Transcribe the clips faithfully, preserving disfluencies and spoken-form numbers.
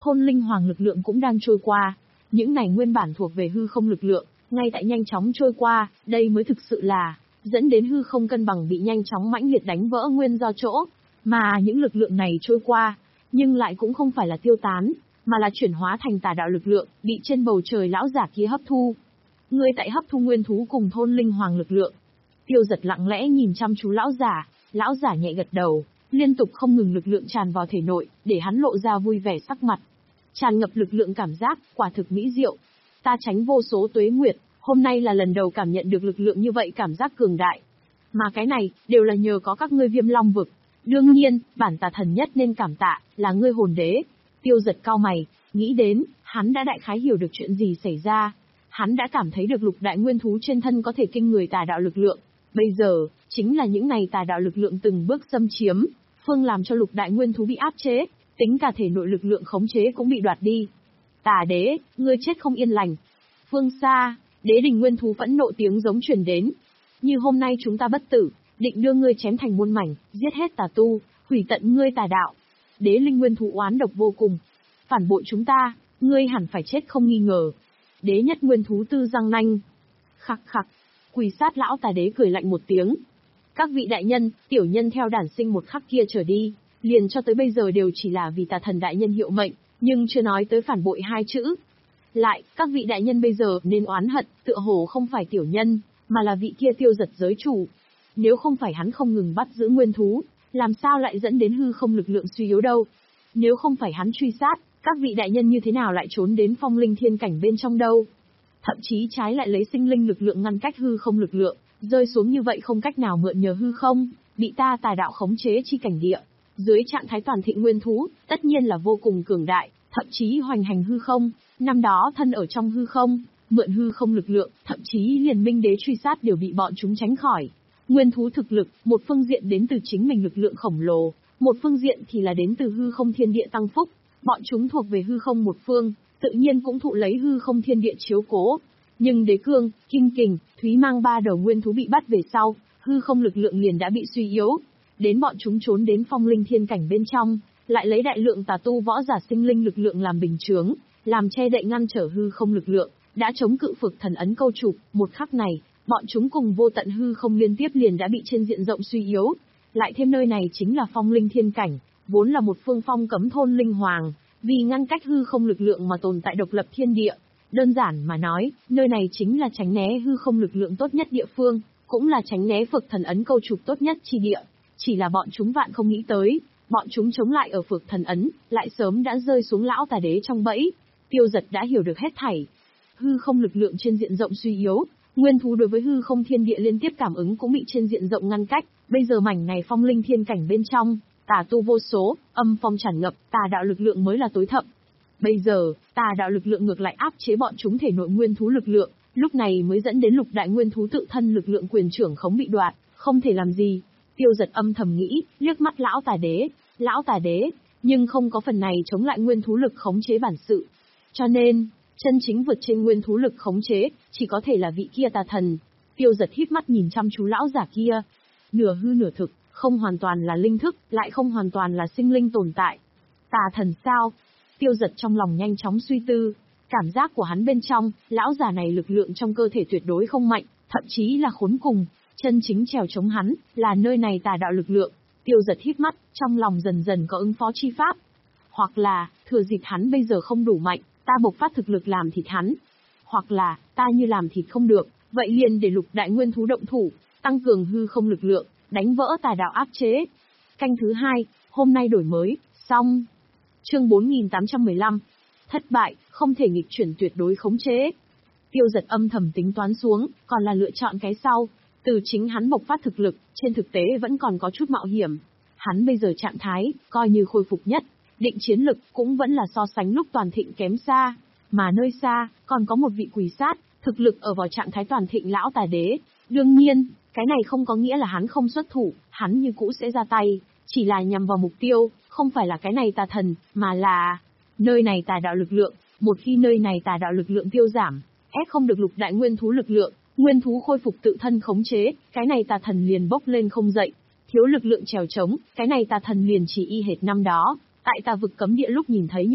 thôn linh hoàng lực lượng cũng đang trôi qua. Những này nguyên bản thuộc về hư không lực lượng, ngay tại nhanh chóng trôi qua, đây mới thực sự là dẫn đến hư không cân bằng bị nhanh chóng mãnh liệt đánh vỡ nguyên do chỗ. Mà những lực lượng này trôi qua, nhưng lại cũng không phải là tiêu tán, mà là chuyển hóa thành tà đạo lực lượng, bị trên bầu trời lão giả kia hấp thu. Ngươi tại hấp thu nguyên thú cùng thôn linh hoàng lực lượng. Tiêu Giật lặng lẽ nhìn chăm chú lão giả, lão giả nhẹ gật đầu, liên tục không ngừng lực lượng tràn vào thể nội, để hắn lộ ra vui vẻ sắc mặt. Tràn ngập lực lượng cảm giác, quả thực mỹ diệu. Ta tránh vô số tuế nguyệt, hôm nay là lần đầu cảm nhận được lực lượng như vậy, cảm giác cường đại. Mà cái này, đều là nhờ có các ngươi Viêm Long vực. Đương nhiên, bản tà thần nhất nên cảm tạ, là ngươi hồn đế. Tiêu Giật cau mày, nghĩ đến, hắn đã đại khái hiểu được chuyện gì xảy ra. Hắn đã cảm thấy được lục đại nguyên thú trên thân có thể kinh người tà đạo lực lượng. Bây giờ, chính là những này tà đạo lực lượng từng bước xâm chiếm, phương làm cho lục đại nguyên thú bị áp chế, tính cả thể nội lực lượng khống chế cũng bị đoạt đi. Tà đế, ngươi chết không yên lành. Phương xa, đế đình nguyên thú phẫn nộ tiếng giống truyền đến. Như hôm nay chúng ta bất tử, định đưa ngươi chém thành muôn mảnh, giết hết tà tu, hủy tận ngươi tà đạo. Đế linh nguyên thú oán độc vô cùng. Phản bội chúng ta, ngươi hẳn phải chết không nghi ngờ. Đế nhất nguyên thú tư răng nanh. Khặc khặc, quỳ sát lão tà đế cười lạnh một tiếng. Các vị đại nhân, tiểu nhân theo đản sinh một khắc kia trở đi, liền cho tới bây giờ đều chỉ là vì tà thần đại nhân hiệu mệnh, nhưng chưa nói tới phản bội hai chữ. Lại, các vị đại nhân bây giờ nên oán hận, tựa hồ không phải tiểu nhân, mà là vị kia Tiêu Giật giới chủ. Nếu không phải hắn không ngừng bắt giữ nguyên thú, làm sao lại dẫn đến hư không lực lượng suy yếu đâu? Nếu không phải hắn truy sát, các vị đại nhân như thế nào lại trốn đến phong linh thiên cảnh bên trong đâu? Thậm chí trái lại lấy sinh linh lực lượng ngăn cách hư không lực lượng, rơi xuống như vậy không cách nào mượn nhờ hư không, bị ta tà đạo khống chế chi cảnh địa. Dưới trạng thái toàn thịnh nguyên thú, tất nhiên là vô cùng cường đại, thậm chí hoành hành hư không, năm đó thân ở trong hư không, mượn hư không lực lượng, thậm chí liền minh đế truy sát đều bị bọn chúng tránh khỏi. Nguyên thú thực lực, một phương diện đến từ chính mình lực lượng khổng lồ, một phương diện thì là đến từ hư không thiên địa tăng phúc, bọn chúng thuộc về hư không một phương, tự nhiên cũng thụ lấy hư không thiên địa chiếu cố. Nhưng đế cương, kim kình, thúy mang ba đầu nguyên thú bị bắt về sau, hư không lực lượng liền đã bị suy yếu. Đến bọn chúng trốn đến phong linh thiên cảnh bên trong, lại lấy đại lượng tà tu võ giả sinh linh lực lượng làm bình chướng, làm che đậy ngăn trở hư không lực lượng, đã chống cự phược thần ấn câu trục. Một khắc này, bọn chúng cùng vô tận hư không liên tiếp liền đã bị trên diện rộng suy yếu. Lại thêm nơi này chính là phong linh thiên cảnh, vốn là một phương phong cấm thôn linh hoàng, vì ngăn cách hư không lực lượng mà tồn tại độc lập thiên địa. Đơn giản mà nói, nơi này chính là tránh né hư không lực lượng tốt nhất địa phương, cũng là tránh né phược thần ấn câu trục tốt nhất chi địa. Chỉ là bọn chúng vạn không nghĩ tới, bọn chúng chống lại ở phược thần ấn, lại sớm đã rơi xuống lão tà đế trong bẫy. Tiêu Giật đã hiểu được hết thảy. Hư không lực lượng trên diện rộng suy yếu, nguyên thú đối với hư không thiên địa liên tiếp cảm ứng cũng bị trên diện rộng ngăn cách. Bây giờ mảnh này phong linh thiên cảnh bên trong, tà tu vô số, âm phong tràn ngập, tà đạo lực lượng mới là tối thậm. Bây giờ, tà đạo lực lượng ngược lại áp chế bọn chúng thể nội nguyên thú lực lượng, lúc này mới dẫn đến lục đại nguyên thú tự thân lực lượng quyền trưởng khống bị đoạt, không thể làm gì. Tiêu Giật âm thầm nghĩ, liếc mắt lão tà đế, lão tà đế, nhưng không có phần này chống lại nguyên thú lực khống chế bản sự. Cho nên, chân chính vượt trên nguyên thú lực khống chế, chỉ có thể là vị kia tà thần. Tiêu Giật híp mắt nhìn chăm chú lão giả kia, nửa hư nửa thực, không hoàn toàn là linh thức, lại không hoàn toàn là sinh linh tồn tại. Tà thần sao? Tiêu Giật trong lòng nhanh chóng suy tư, cảm giác của hắn bên trong, lão giả này lực lượng trong cơ thể tuyệt đối không mạnh, thậm chí là khốn cùng, chân chính trèo chống hắn, là nơi này tà đạo lực lượng. Tiêu Giật híp mắt, trong lòng dần dần có ứng phó chi pháp. Hoặc là, thừa dịp hắn bây giờ không đủ mạnh, ta bộc phát thực lực làm thịt hắn. Hoặc là, ta như làm thịt không được, vậy liền để lục đại nguyên thú động thủ, tăng cường hư không lực lượng, đánh vỡ tà đạo áp chế. Canh thứ hai, hôm nay đổi mới, xong. Chương bốn nghìn tám trăm mười lăm. Thất bại, không thể nghịch chuyển tuyệt đối khống chế. Tiêu Giật âm thầm tính toán xuống, còn là lựa chọn cái sau. Từ chính hắn bộc phát thực lực, trên thực tế vẫn còn có chút mạo hiểm. Hắn bây giờ trạng thái, coi như khôi phục nhất, định chiến lực cũng vẫn là so sánh lúc toàn thịnh kém xa. Mà nơi xa, còn có một vị quỷ sát, thực lực ở vào trạng thái toàn thịnh lão tà đế. Đương nhiên, cái này không có nghĩa là hắn không xuất thủ, hắn như cũ sẽ ra tay, chỉ là nhằm vào mục tiêu, không phải là cái này tà thần, mà là nơi này tà đạo lực lượng. Một khi nơi này tà đạo lực lượng tiêu giảm, ép không được lục đại nguyên thú lực lượng, nguyên thú khôi phục tự thân khống chế, cái này tà thần liền bốc lên không dậy. Thiếu lực lượng trèo chống, cái này tà thần liền chỉ y hệt năm đó, tại tà vực cấm địa lúc nhìn thấy như vậy,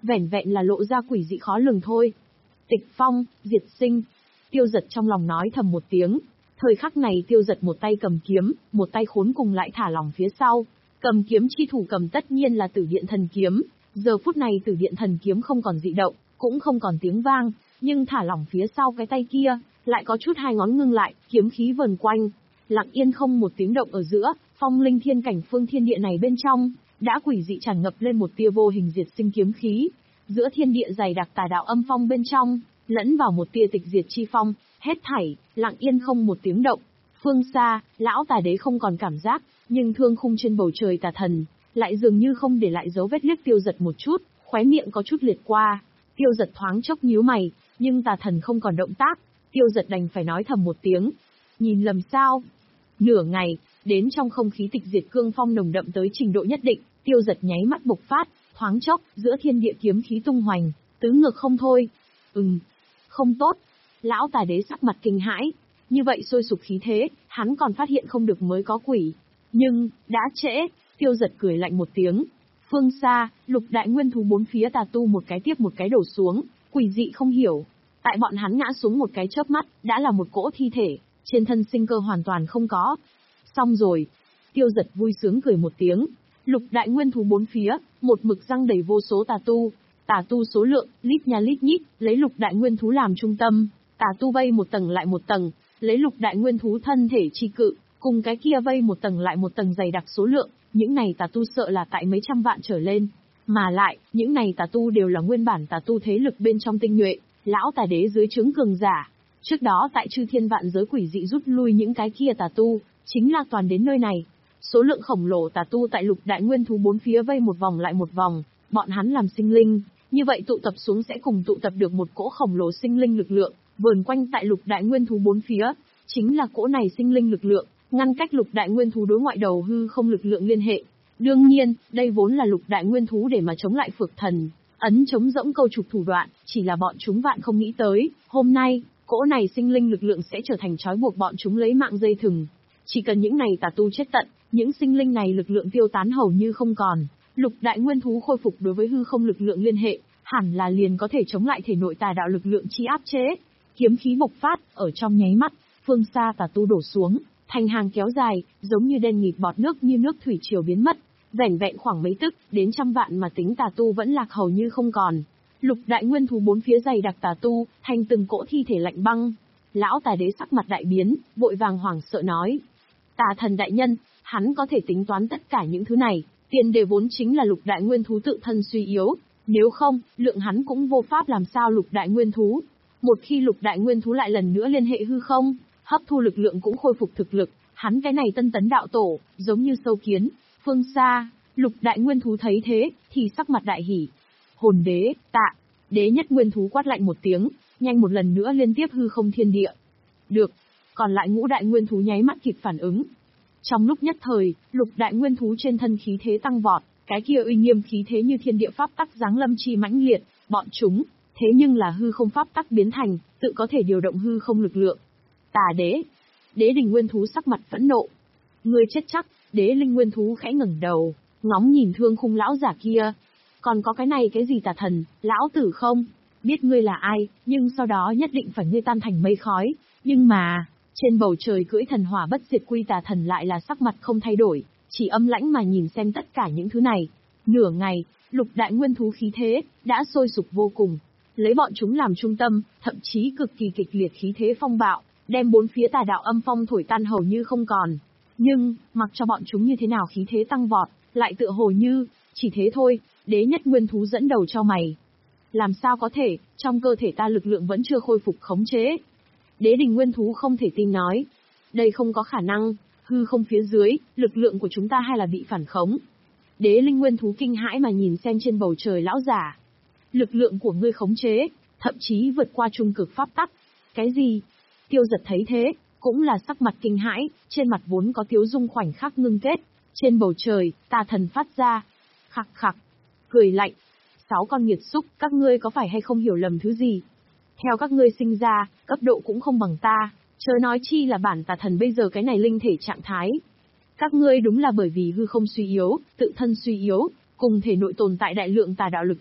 vẻn vẹn là lộ ra quỷ dị khó lường thôi. Tịch phong, diệt sinh. Tiêu Dật trong lòng nói thầm một tiếng. Thời khắc này Tiêu Dật một tay cầm kiếm, một tay khốn cùng lại thả lỏng phía sau. Cầm kiếm chi thủ cầm tất nhiên là Tử Điện Thần Kiếm. Giờ phút này Tử Điện Thần Kiếm không còn dị động, cũng không còn tiếng vang, nhưng thả lỏng phía sau cái tay kia, lại có chút hai ngón ngưng lại, kiếm khí vần quanh. Lặng yên không một tiếng động ở giữa, phong linh thiên cảnh phương thiên địa này bên trong, đã quỷ dị tràn ngập lên một tia vô hình diệt sinh kiếm khí. Giữa thiên địa dày đặc tà đạo âm phong bên trong, lẫn vào một tia tịch diệt chi phong, hết thảy, lặng yên không một tiếng động. Phương xa, lão tà đế không còn cảm giác, nhưng thương khung trên bầu trời tà thần, lại dường như không để lại dấu vết liếc Tiêu Dật một chút, khóe miệng có chút liệt qua. Tiêu Dật thoáng chốc nhíu mày, nhưng tà thần không còn động tác, Tiêu Dật đành phải nói thầm một tiếng. Nhìn lầm sao? Nửa ngày, đến trong không khí tịch diệt cương phong nồng đậm tới trình độ nhất định, Tiêu Dật nháy mắt bộc phát, thoáng chốc, giữa thiên địa kiếm khí tung hoành, tứ ngược không thôi. Ừm, không tốt. Lão tà đế sắc mặt kinh hãi. Như vậy sôi sục khí thế, hắn còn phát hiện không được mới có quỷ. Nhưng, đã trễ, Tiêu Dật cười lạnh một tiếng. Phương xa, lục đại nguyên thú bốn phía tà tu một cái tiếp một cái đổ xuống, quỷ dị không hiểu. Tại bọn hắn ngã xuống một cái chớp mắt, đã là một cỗ thi thể, trên thân sinh cơ hoàn toàn không có. Xong rồi. Tiêu Dật vui sướng cười một tiếng. Lục đại nguyên thú bốn phía, một mực răng đầy vô số tà tu. Tà tu số lượng, lít nha lít nhít, lấy lục đại nguyên thú làm trung tâm. Tà tu vây một tầng lại một tầng, lấy lục đại nguyên thú thân thể chi cự, cùng cái kia vây một tầng lại một tầng dày đặc số lượng, những này tà tu sợ là tại mấy trăm vạn trở lên. Mà lại, những này tà tu đều là nguyên bản tà tu thế lực bên trong tinh nhuệ, lão tà đế dưới trướng cường giả. Trước đó tại chư thiên vạn giới quỷ dị rút lui những cái kia tà tu, chính là toàn đến nơi này. Số lượng khổng lồ tà tu tại lục đại nguyên thú bốn phía vây một vòng lại một vòng, bọn hắn làm sinh linh, như vậy tụ tập xuống sẽ cùng tụ tập được một cỗ khổng lồ sinh linh lực lượng, vờn quanh tại lục đại nguyên thú bốn phía, chính là cỗ này sinh linh lực lượng, ngăn cách lục đại nguyên thú đối ngoại đầu hư không lực lượng liên hệ. Đương nhiên, đây vốn là lục đại nguyên thú để mà chống lại Phược Thần, ấn chống rỗng câu trục thủ đoạn, chỉ là bọn chúng vạn không nghĩ tới, hôm nay, cỗ này sinh linh lực lượng sẽ trở thành trói buộc bọn chúng lấy mạng dây thừng. Chỉ cần những này tà tu chết tận, những sinh linh này lực lượng tiêu tán hầu như không còn, lục đại nguyên thú khôi phục đối với hư không lực lượng liên hệ, hẳn là liền có thể chống lại thể nội tà đạo lực lượng chi áp chế. Kiếm khí bộc phát, ở trong nháy mắt, phương xa tà tu đổ xuống, thành hàng kéo dài, giống như đen nghịt bọt nước như nước thủy triều biến mất, vẻn vẹn khoảng mấy tức, đến trăm vạn mà tính tà tu vẫn lạc hầu như không còn. Lục đại nguyên thú bốn phía dày đặc tà tu, thành từng cỗ thi thể lạnh băng. Lão tà đế sắc mặt đại biến, vội vàng hoảng sợ nói: Tà thần đại nhân, hắn có thể tính toán tất cả những thứ này, tiền đề vốn chính là lục đại nguyên thú tự thân suy yếu, nếu không, lượng hắn cũng vô pháp làm sao lục đại nguyên thú. Một khi lục đại nguyên thú lại lần nữa liên hệ hư không, hấp thu lực lượng cũng khôi phục thực lực, hắn cái này tân tấn đạo tổ, giống như sâu kiến. Phương xa, lục đại nguyên thú thấy thế, thì sắc mặt đại hỉ. Hồn đế, tạ, đế nhất nguyên thú quát lạnh một tiếng, nhanh một lần nữa liên tiếp hư không thiên địa. Được, còn lại ngũ đại nguyên thú nháy mắt kịp phản ứng. Trong lúc nhất thời, lục đại nguyên thú trên thân khí thế tăng vọt, cái kia uy nghiêm khí thế như thiên địa pháp tắc giáng lâm chi mãnh liệt, bọn chúng, thế nhưng là hư không pháp tắc biến thành, tự có thể điều động hư không lực lượng. Tà đế, đế đình nguyên thú sắc mặt phẫn nộ. Ngươi chết chắc, đế linh nguyên thú khẽ ngẩng đầu, ngóng nhìn thương khung lão giả kia. Còn có cái này cái gì tà thần, lão tử không? Biết ngươi là ai, nhưng sau đó nhất định phải ngươi tan thành mây khói. Nhưng mà, trên bầu trời cưỡi thần hỏa bất diệt quy tà thần lại là sắc mặt không thay đổi, chỉ âm lãnh mà nhìn xem tất cả những thứ này. Nửa ngày, lục đại nguyên thú khí thế, đã sôi sục vô cùng. Lấy bọn chúng làm trung tâm, thậm chí cực kỳ kịch liệt khí thế phong bạo, đem bốn phía tà đạo âm phong thổi tan hầu như không còn. Nhưng, mặc cho bọn chúng như thế nào khí thế tăng vọt, lại tựa hồ như, chỉ thế thôi, đế nhất nguyên thú dẫn đầu cho mày. Làm sao có thể, trong cơ thể ta lực lượng vẫn chưa khôi phục khống chế. Đế đình nguyên thú không thể tin nói. Đây không có khả năng, hư không phía dưới, lực lượng của chúng ta hay là bị phản khống. Đế linh nguyên thú kinh hãi mà nhìn xem trên bầu trời lão giả. Lực lượng của ngươi khống chế, thậm chí vượt qua trung cực pháp tắc. Cái gì? Tiêu Dật thấy thế, cũng là sắc mặt kinh hãi, trên mặt vốn có tiếu dung khoảnh khắc ngưng kết. Trên bầu trời, tà thần phát ra. Khặc khặc, cười lạnh. Sáu con nghiệt xúc, các ngươi có phải hay không hiểu lầm thứ gì? Theo các ngươi sinh ra, cấp độ cũng không bằng ta, chớ nói chi là bản tà thần bây giờ cái này linh thể trạng thái. Các ngươi đúng là bởi vì hư không suy yếu, tự thân suy yếu, cùng thể nội tồn tại đại lượng tà đạo lực lượng,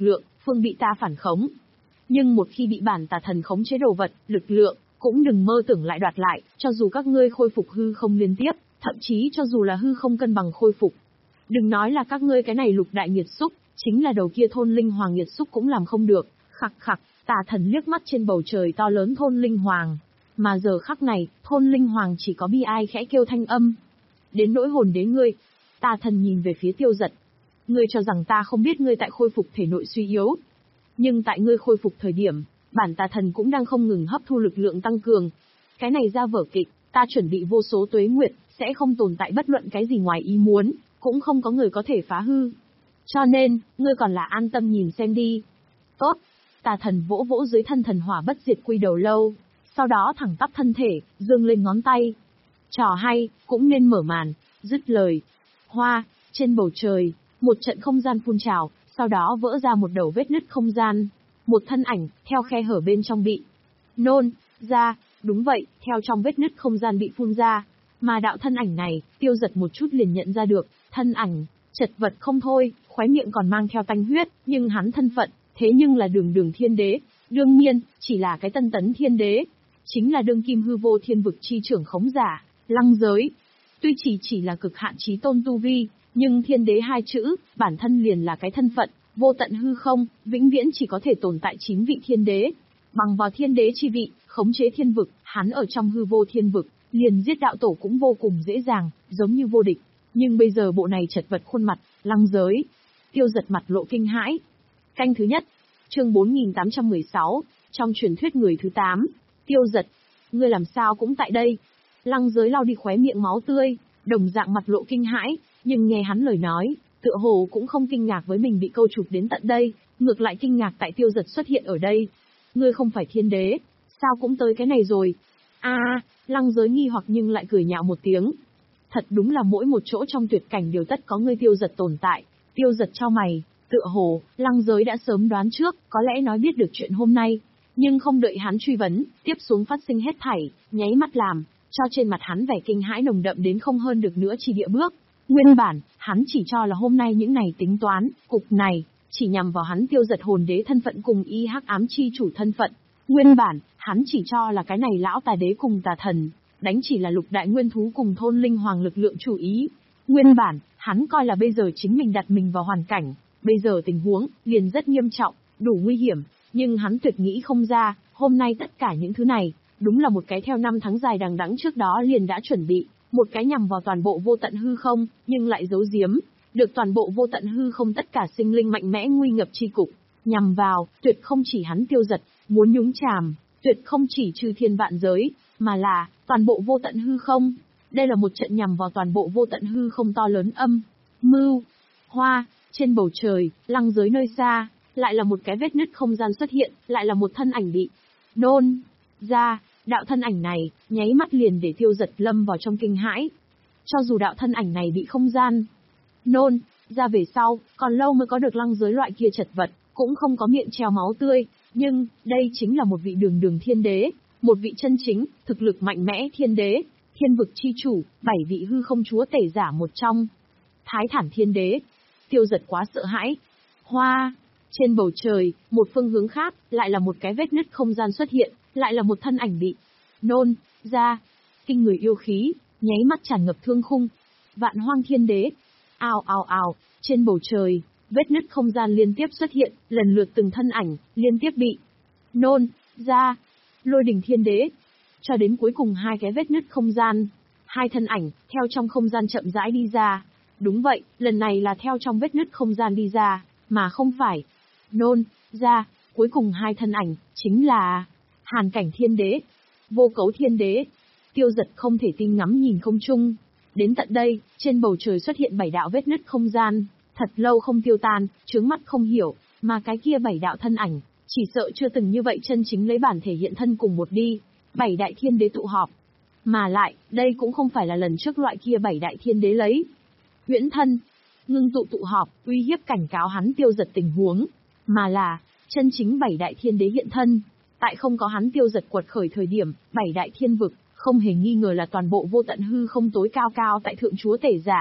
phương bị ta phản khống. Nhưng một khi bị bản tà thần khống chế đồ vật, lực lượng, cũng đừng mơ tưởng lại đoạt lại, cho dù các ngươi khôi phục hư không liên tiếp, thậm chí cho dù là hư không cân bằng khôi phục. Đừng nói là các ngươi cái này lục đại nghiệt xúc, chính là đầu kia thôn linh hoàng nghiệt xúc cũng làm không được. Khặc khặc, tà thần liếc mắt trên bầu trời to lớn thôn linh hoàng. Mà giờ khắc này, thôn linh hoàng chỉ có bi ai khẽ kêu thanh âm. Đến nỗi hồn đế ngươi. Tà thần nhìn về phía Tiêu Dật. Ngươi cho rằng ta không biết ngươi tại khôi phục thể nội suy yếu. Nhưng tại ngươi khôi phục thời điểm, bản tà thần cũng đang không ngừng hấp thu lực lượng tăng cường. Cái này ra vở kịch, ta chuẩn bị vô số tuế nguyệt, sẽ không tồn tại bất luận cái gì ngoài ý muốn, cũng không có người có thể phá hư. Cho nên, ngươi còn là an tâm nhìn xem đi. Tốt. Tà thần vỗ vỗ dưới thân thần hỏa bất diệt quy đầu lâu, sau đó thẳng tắp thân thể, dương lên ngón tay. Trò hay, cũng nên mở màn. Dứt lời. Hoa, trên bầu trời, một trận không gian phun trào, sau đó vỡ ra một đầu vết nứt không gian. Một thân ảnh, theo khe hở bên trong bị nôn ra, đúng vậy, theo trong vết nứt không gian bị phun ra. Mà đạo thân ảnh này, Tiêu Dật một chút liền nhận ra được, thân ảnh, chật vật không thôi, khóe miệng còn mang theo tanh huyết, nhưng hắn thân phận, thế nhưng là đường đường thiên đế, đương nhiên, chỉ là cái tân tấn thiên đế. Chính là đương kim hư vô thiên vực chi trưởng khống giả, lăng giới. Tuy chỉ chỉ là cực hạn chí tôn tu vi, nhưng thiên đế hai chữ, bản thân liền là cái thân phận, vô tận hư không, vĩnh viễn chỉ có thể tồn tại chín vị thiên đế. Bằng vào thiên đế chi vị, khống chế thiên vực, hắn ở trong hư vô thiên vực, liền giết đạo tổ cũng vô cùng dễ dàng, giống như vô địch. Nhưng bây giờ bộ này chật vật khuôn mặt, lăng giới. Tiêu Dật mặt lộ kinh hãi. Canh thứ nhất, chương bốn nghìn tám trăm mười sáu, trong truyền thuyết người thứ tám. Tiêu Dật, ngươi làm sao cũng tại đây? Lăng giới lau đi khóe miệng máu tươi, đồng dạng mặt lộ kinh hãi, nhưng nghe hắn lời nói, tựa hồ cũng không kinh ngạc với mình bị câu chụp đến tận đây, ngược lại kinh ngạc tại Tiêu Dật xuất hiện ở đây. Ngươi không phải thiên đế, sao cũng tới cái này rồi? A, à, lăng giới nghi hoặc nhưng lại cười nhạo một tiếng. Thật đúng là mỗi một chỗ trong tuyệt cảnh đều tất có ngươi Tiêu Dật tồn tại. Tiêu Dật chau mày, tựa hồ, lăng giới đã sớm đoán trước, có lẽ nói biết được chuyện hôm nay. Nhưng không đợi hắn truy vấn, tiếp xuống phát sinh hết thảy, nháy mắt làm, cho trên mặt hắn vẻ kinh hãi nồng đậm đến không hơn được nữa chi địa bước. Nguyên bản, hắn chỉ cho là hôm nay những này tính toán, cục này, chỉ nhằm vào hắn Tiêu Dật hồn đế thân phận cùng y hắc ám chi chủ thân phận. Nguyên bản, hắn chỉ cho là cái này lão tà đế cùng tà thần, đánh chỉ là lục đại nguyên thú cùng thôn linh hoàng lực lượng chủ ý. Nguyên bản, hắn coi là bây giờ chính mình đặt mình vào hoàn cảnh, bây giờ tình huống, liền rất nghiêm trọng, đủ nguy hiểm. Nhưng hắn tuyệt nghĩ không ra, hôm nay tất cả những thứ này, đúng là một cái theo năm tháng dài đằng đẵng trước đó liền đã chuẩn bị, một cái nhằm vào toàn bộ vô tận hư không, nhưng lại giấu giếm, được toàn bộ vô tận hư không tất cả sinh linh mạnh mẽ nguy ngập chi cục, nhằm vào, tuyệt không chỉ hắn Tiêu Dật, muốn nhúng chàm, tuyệt không chỉ trừ thiên vạn giới, mà là, toàn bộ vô tận hư không. Đây là một trận nhằm vào toàn bộ vô tận hư không to lớn âm, mưu, hoa, trên bầu trời, lăng giới nơi xa. Lại là một cái vết nứt không gian xuất hiện, lại là một thân ảnh bị nôn ra, đạo thân ảnh này, nháy mắt liền để Tiêu Dật lâm vào trong kinh hãi. Cho dù đạo thân ảnh này bị không gian nôn ra về sau, còn lâu mới có được lăng giới loại kia chật vật, cũng không có miệng treo máu tươi, nhưng, đây chính là một vị đường đường thiên đế, một vị chân chính, thực lực mạnh mẽ thiên đế, thiên vực chi chủ, bảy vị hư không chúa tể giả một trong. Thái thản thiên đế. Tiêu Dật quá sợ hãi. Hoa. Trên bầu trời, một phương hướng khác, lại là một cái vết nứt không gian xuất hiện, lại là một thân ảnh bị nôn ra. Kinh người yêu khí, nháy mắt tràn ngập thương khung. Vạn hoang thiên đế. Ào ào ào, trên bầu trời, vết nứt không gian liên tiếp xuất hiện, lần lượt từng thân ảnh, liên tiếp bị nôn ra. Lôi đình thiên đế. Cho đến cuối cùng hai cái vết nứt không gian, hai thân ảnh, theo trong không gian chậm rãi đi ra. Đúng vậy, lần này là theo trong vết nứt không gian đi ra, mà không phải nôn ra. Cuối cùng hai thân ảnh, chính là Hàn Cảnh thiên đế, Vô Cấu thiên đế. Tiêu Dật không thể tin ngắm nhìn không trung. Đến tận đây, trên bầu trời xuất hiện bảy đạo vết nứt không gian, thật lâu không tiêu tan, chướng mắt không hiểu, mà cái kia bảy đạo thân ảnh, chỉ sợ chưa từng như vậy chân chính lấy bản thể hiện thân cùng một đi. Bảy đại thiên đế tụ họp. Mà lại, đây cũng không phải là lần trước loại kia bảy đại thiên đế lấy huyễn thân, ngưng tụ tụ họp, uy hiếp cảnh cáo hắn Tiêu Dật tình huống, mà là, chân chính bảy đại thiên đế hiện thân. Tại không có hắn Tiêu Dật quật khởi thời điểm, bảy đại thiên vực, không hề nghi ngờ là toàn bộ vô tận hư không tối cao cao tại thượng chúa tể giả.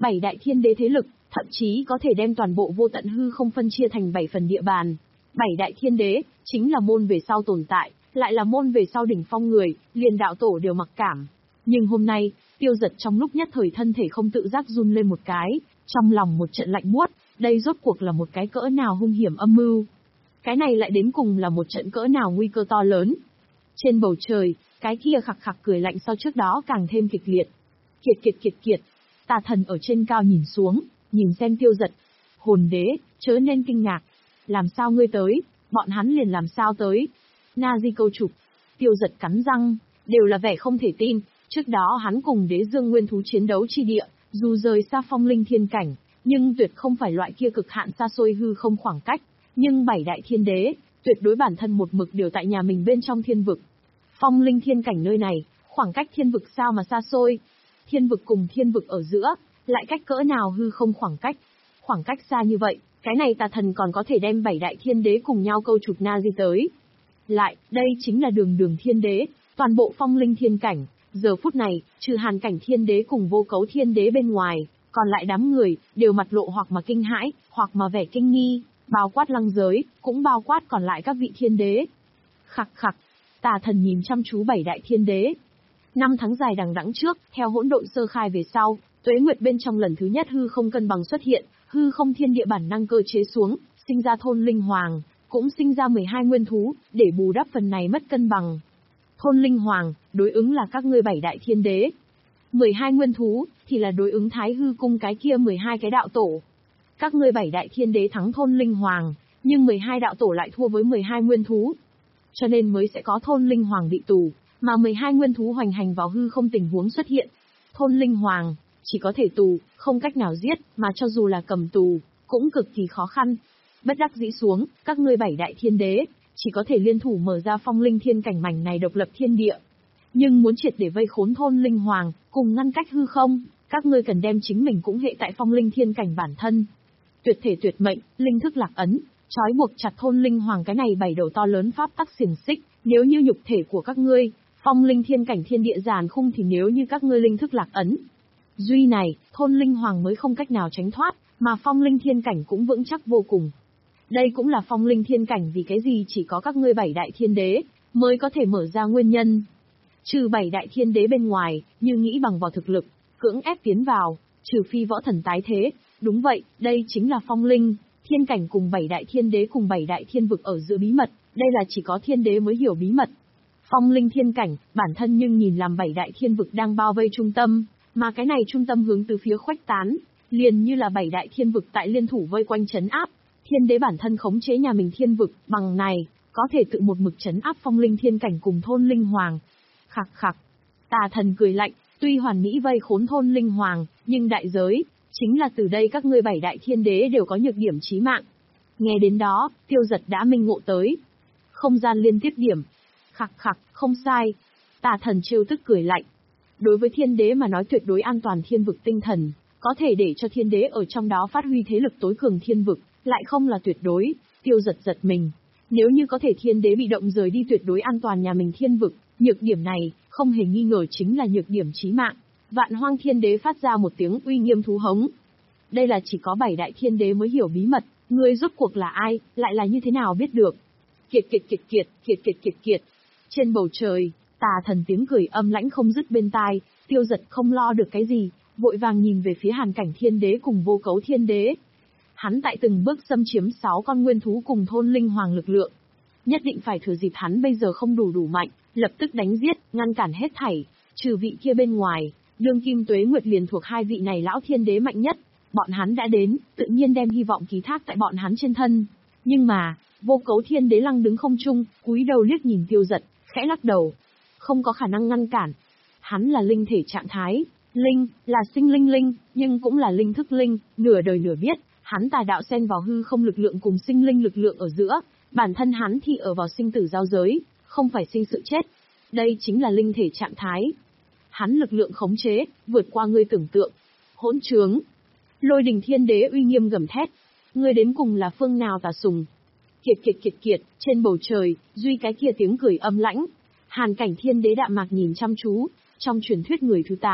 Bảy đại thiên đế thế lực, thậm chí có thể đem toàn bộ vô tận hư không phân chia thành bảy phần địa bàn. Bảy đại thiên đế, chính là môn về sau tồn tại, lại là môn về sau đỉnh phong người, liền đạo tổ đều mặc cảm. Nhưng hôm nay, Tiêu Dật trong lúc nhất thời thân thể không tự giác run lên một cái, trong lòng một trận lạnh buốt, đây rốt cuộc là một cái cỡ nào hung hiểm âm mưu. Cái này lại đến cùng là một trận cỡ nào nguy cơ to lớn. Trên bầu trời, cái kia khặc khặc cười lạnh so trước đó càng thêm kịch liệt. Kiệt kiệt kiệt kiệt, Tà Thần ở trên cao nhìn xuống, nhìn xem Tiêu Dật. Hồn đế, chớ nên kinh ngạc. Làm sao ngươi tới, bọn hắn liền làm sao tới. Na Di câu trục. Tiêu Dật cắn răng, đều là vẻ không thể tin. Trước đó hắn cùng đế dương nguyên thú chiến đấu chi địa, dù rời xa phong linh thiên cảnh, nhưng tuyệt không phải loại kia cực hạn xa xôi hư không khoảng cách. Nhưng bảy đại thiên đế, tuyệt đối bản thân một mực đều tại nhà mình bên trong thiên vực. Phong linh thiên cảnh nơi này, khoảng cách thiên vực sao mà xa xôi. Thiên vực cùng thiên vực ở giữa, lại cách cỡ nào hư không khoảng cách. Khoảng cách xa như vậy, cái này Tà Thần còn có thể đem bảy đại thiên đế cùng nhau câu chụp Na Di tới. Lại, đây chính là đường đường thiên đế, toàn bộ phong linh thiên cảnh. Giờ phút này, trừ hàn cảnh thiên đế cùng vô cấu thiên đế bên ngoài, còn lại đám người, đều mặt lộ hoặc mà kinh hãi, hoặc mà vẻ kinh nghi, bao quát lăng giới, cũng bao quát còn lại các vị thiên đế. Khặc khặc, Tà Thần nhìn chăm chú bảy đại thiên đế. Năm tháng dài đằng đẵng trước, theo hỗn độn sơ khai về sau, tuế nguyệt bên trong lần thứ nhất hư không cân bằng xuất hiện, hư không thiên địa bản năng cơ chế xuống, sinh ra thôn linh hoàng, cũng sinh ra mười hai nguyên thú, để bù đắp phần này mất cân bằng. Thôn linh hoàng, đối ứng là các ngươi bảy đại thiên đế. mười hai nguyên thú, thì là đối ứng thái hư cung cái kia mười hai cái đạo tổ. Các ngươi bảy đại thiên đế thắng thôn linh hoàng, nhưng mười hai đạo tổ lại thua với mười hai nguyên thú. Cho nên mới sẽ có thôn linh hoàng bị tù, mà mười hai nguyên thú hoành hành vào hư không tình huống xuất hiện. Thôn linh hoàng, chỉ có thể tù, không cách nào giết, mà cho dù là cầm tù, cũng cực kỳ khó khăn. Bất đắc dĩ xuống, các ngươi bảy đại thiên đế, chỉ có thể liên thủ mở ra phong linh thiên cảnh mảnh này độc lập thiên địa. Nhưng muốn triệt để vây khốn thôn linh hoàng, cùng ngăn cách hư không, các ngươi cần đem chính mình cũng hệ tại phong linh thiên cảnh bản thân. Tuyệt thể tuyệt mệnh, linh thức lạc ấn, trói buộc chặt thôn linh hoàng cái này bảy đầu to lớn pháp tắc xiềng xích, nếu như nhục thể của các ngươi, phong linh thiên cảnh thiên địa giàn khung thì nếu như các ngươi linh thức lạc ấn. Duy này, thôn linh hoàng mới không cách nào tránh thoát, mà phong linh thiên cảnh cũng vững chắc vô cùng. Đây cũng là phong linh thiên cảnh vì cái gì chỉ có các ngươi bảy đại thiên đế, mới có thể mở ra nguyên nhân. Trừ bảy đại thiên đế bên ngoài, như nghĩ bằng vào thực lực, cưỡng ép tiến vào, trừ phi võ thần tái thế. Đúng vậy, đây chính là phong linh, thiên cảnh cùng bảy đại thiên đế cùng bảy đại thiên vực ở giữa bí mật, đây là chỉ có thiên đế mới hiểu bí mật. Phong linh thiên cảnh, bản thân nhưng nhìn làm bảy đại thiên vực đang bao vây trung tâm, mà cái này trung tâm hướng từ phía khuếch tán, liền như là bảy đại thiên vực tại liên thủ vây quanh trấn áp. Thiên đế bản thân khống chế nhà mình thiên vực, bằng này, có thể tự một mực trấn áp phong linh thiên cảnh cùng thôn linh hoàng. Khặc khặc, Tà Thần cười lạnh, tuy hoàn mỹ vây khốn thôn linh hoàng, nhưng đại giới, chính là từ đây các ngươi bảy đại thiên đế đều có nhược điểm chí mạng. Nghe đến đó, Tiêu Dật đã minh ngộ tới. Không gian liên tiếp điểm. Khặc khặc, không sai. Tà Thần trêu tức cười lạnh. Đối với thiên đế mà nói tuyệt đối an toàn thiên vực tinh thần, có thể để cho thiên đế ở trong đó phát huy thế lực tối cường thiên vực, lại không là tuyệt đối. Tiêu Dật giật mình. Nếu như có thể thiên đế bị động rời đi tuyệt đối an toàn nhà mình thiên vực, nhược điểm này, không hề nghi ngờ chính là nhược điểm chí mạng. Vạn Hoang Thiên Đế phát ra một tiếng uy nghiêm thú hống. Đây là chỉ có bảy đại thiên đế mới hiểu bí mật, ngươi rốt cuộc là ai, lại là như thế nào biết được. Kiệt kiệt kiệt kiệt, kiệt kiệt kiệt kiệt. Trên bầu trời, Tà Thần tiếng cười âm lãnh không dứt bên tai, Tiêu Dật không lo được cái gì, vội vàng nhìn về phía hàn cảnh thiên đế cùng vô cấu thiên đế. Hắn tại từng bước xâm chiếm sáu con nguyên thú cùng thôn linh hoàng lực lượng. Nhất định phải thừa dịp hắn bây giờ không đủ đủ mạnh, lập tức đánh giết, ngăn cản hết thảy, trừ vị kia bên ngoài. Đương kim tuế nguyệt liền thuộc hai vị này lão thiên đế mạnh nhất, bọn hắn đã đến, tự nhiên đem hy vọng ký thác tại bọn hắn trên thân. Nhưng mà, vô cấu thiên đế lăng đứng không trung, cúi đầu liếc nhìn Tiêu Dật, khẽ lắc đầu. Không có khả năng ngăn cản. Hắn là linh thể trạng thái, linh, là sinh linh linh, nhưng cũng là linh thức linh, nửa đời nửa biết, hắn tà đạo xen vào hư không lực lượng cùng sinh linh lực lượng ở giữa, bản thân hắn thì ở vào sinh tử giao giới, không phải sinh sự chết. Đây chính là linh thể trạng thái. Hắn lực lượng khống chế, vượt qua ngươi tưởng tượng. Hỗn trướng. Lôi Đình Thiên Đế uy nghiêm gầm thét. Ngươi đến cùng là phương nào tà sùng? Kiệt kiệt kiệt kiệt, trên bầu trời, duy cái kia tiếng cười âm lãnh. Hàn cảnh Thiên Đế đạm mạc nhìn chăm chú, trong truyền thuyết người thứ tám,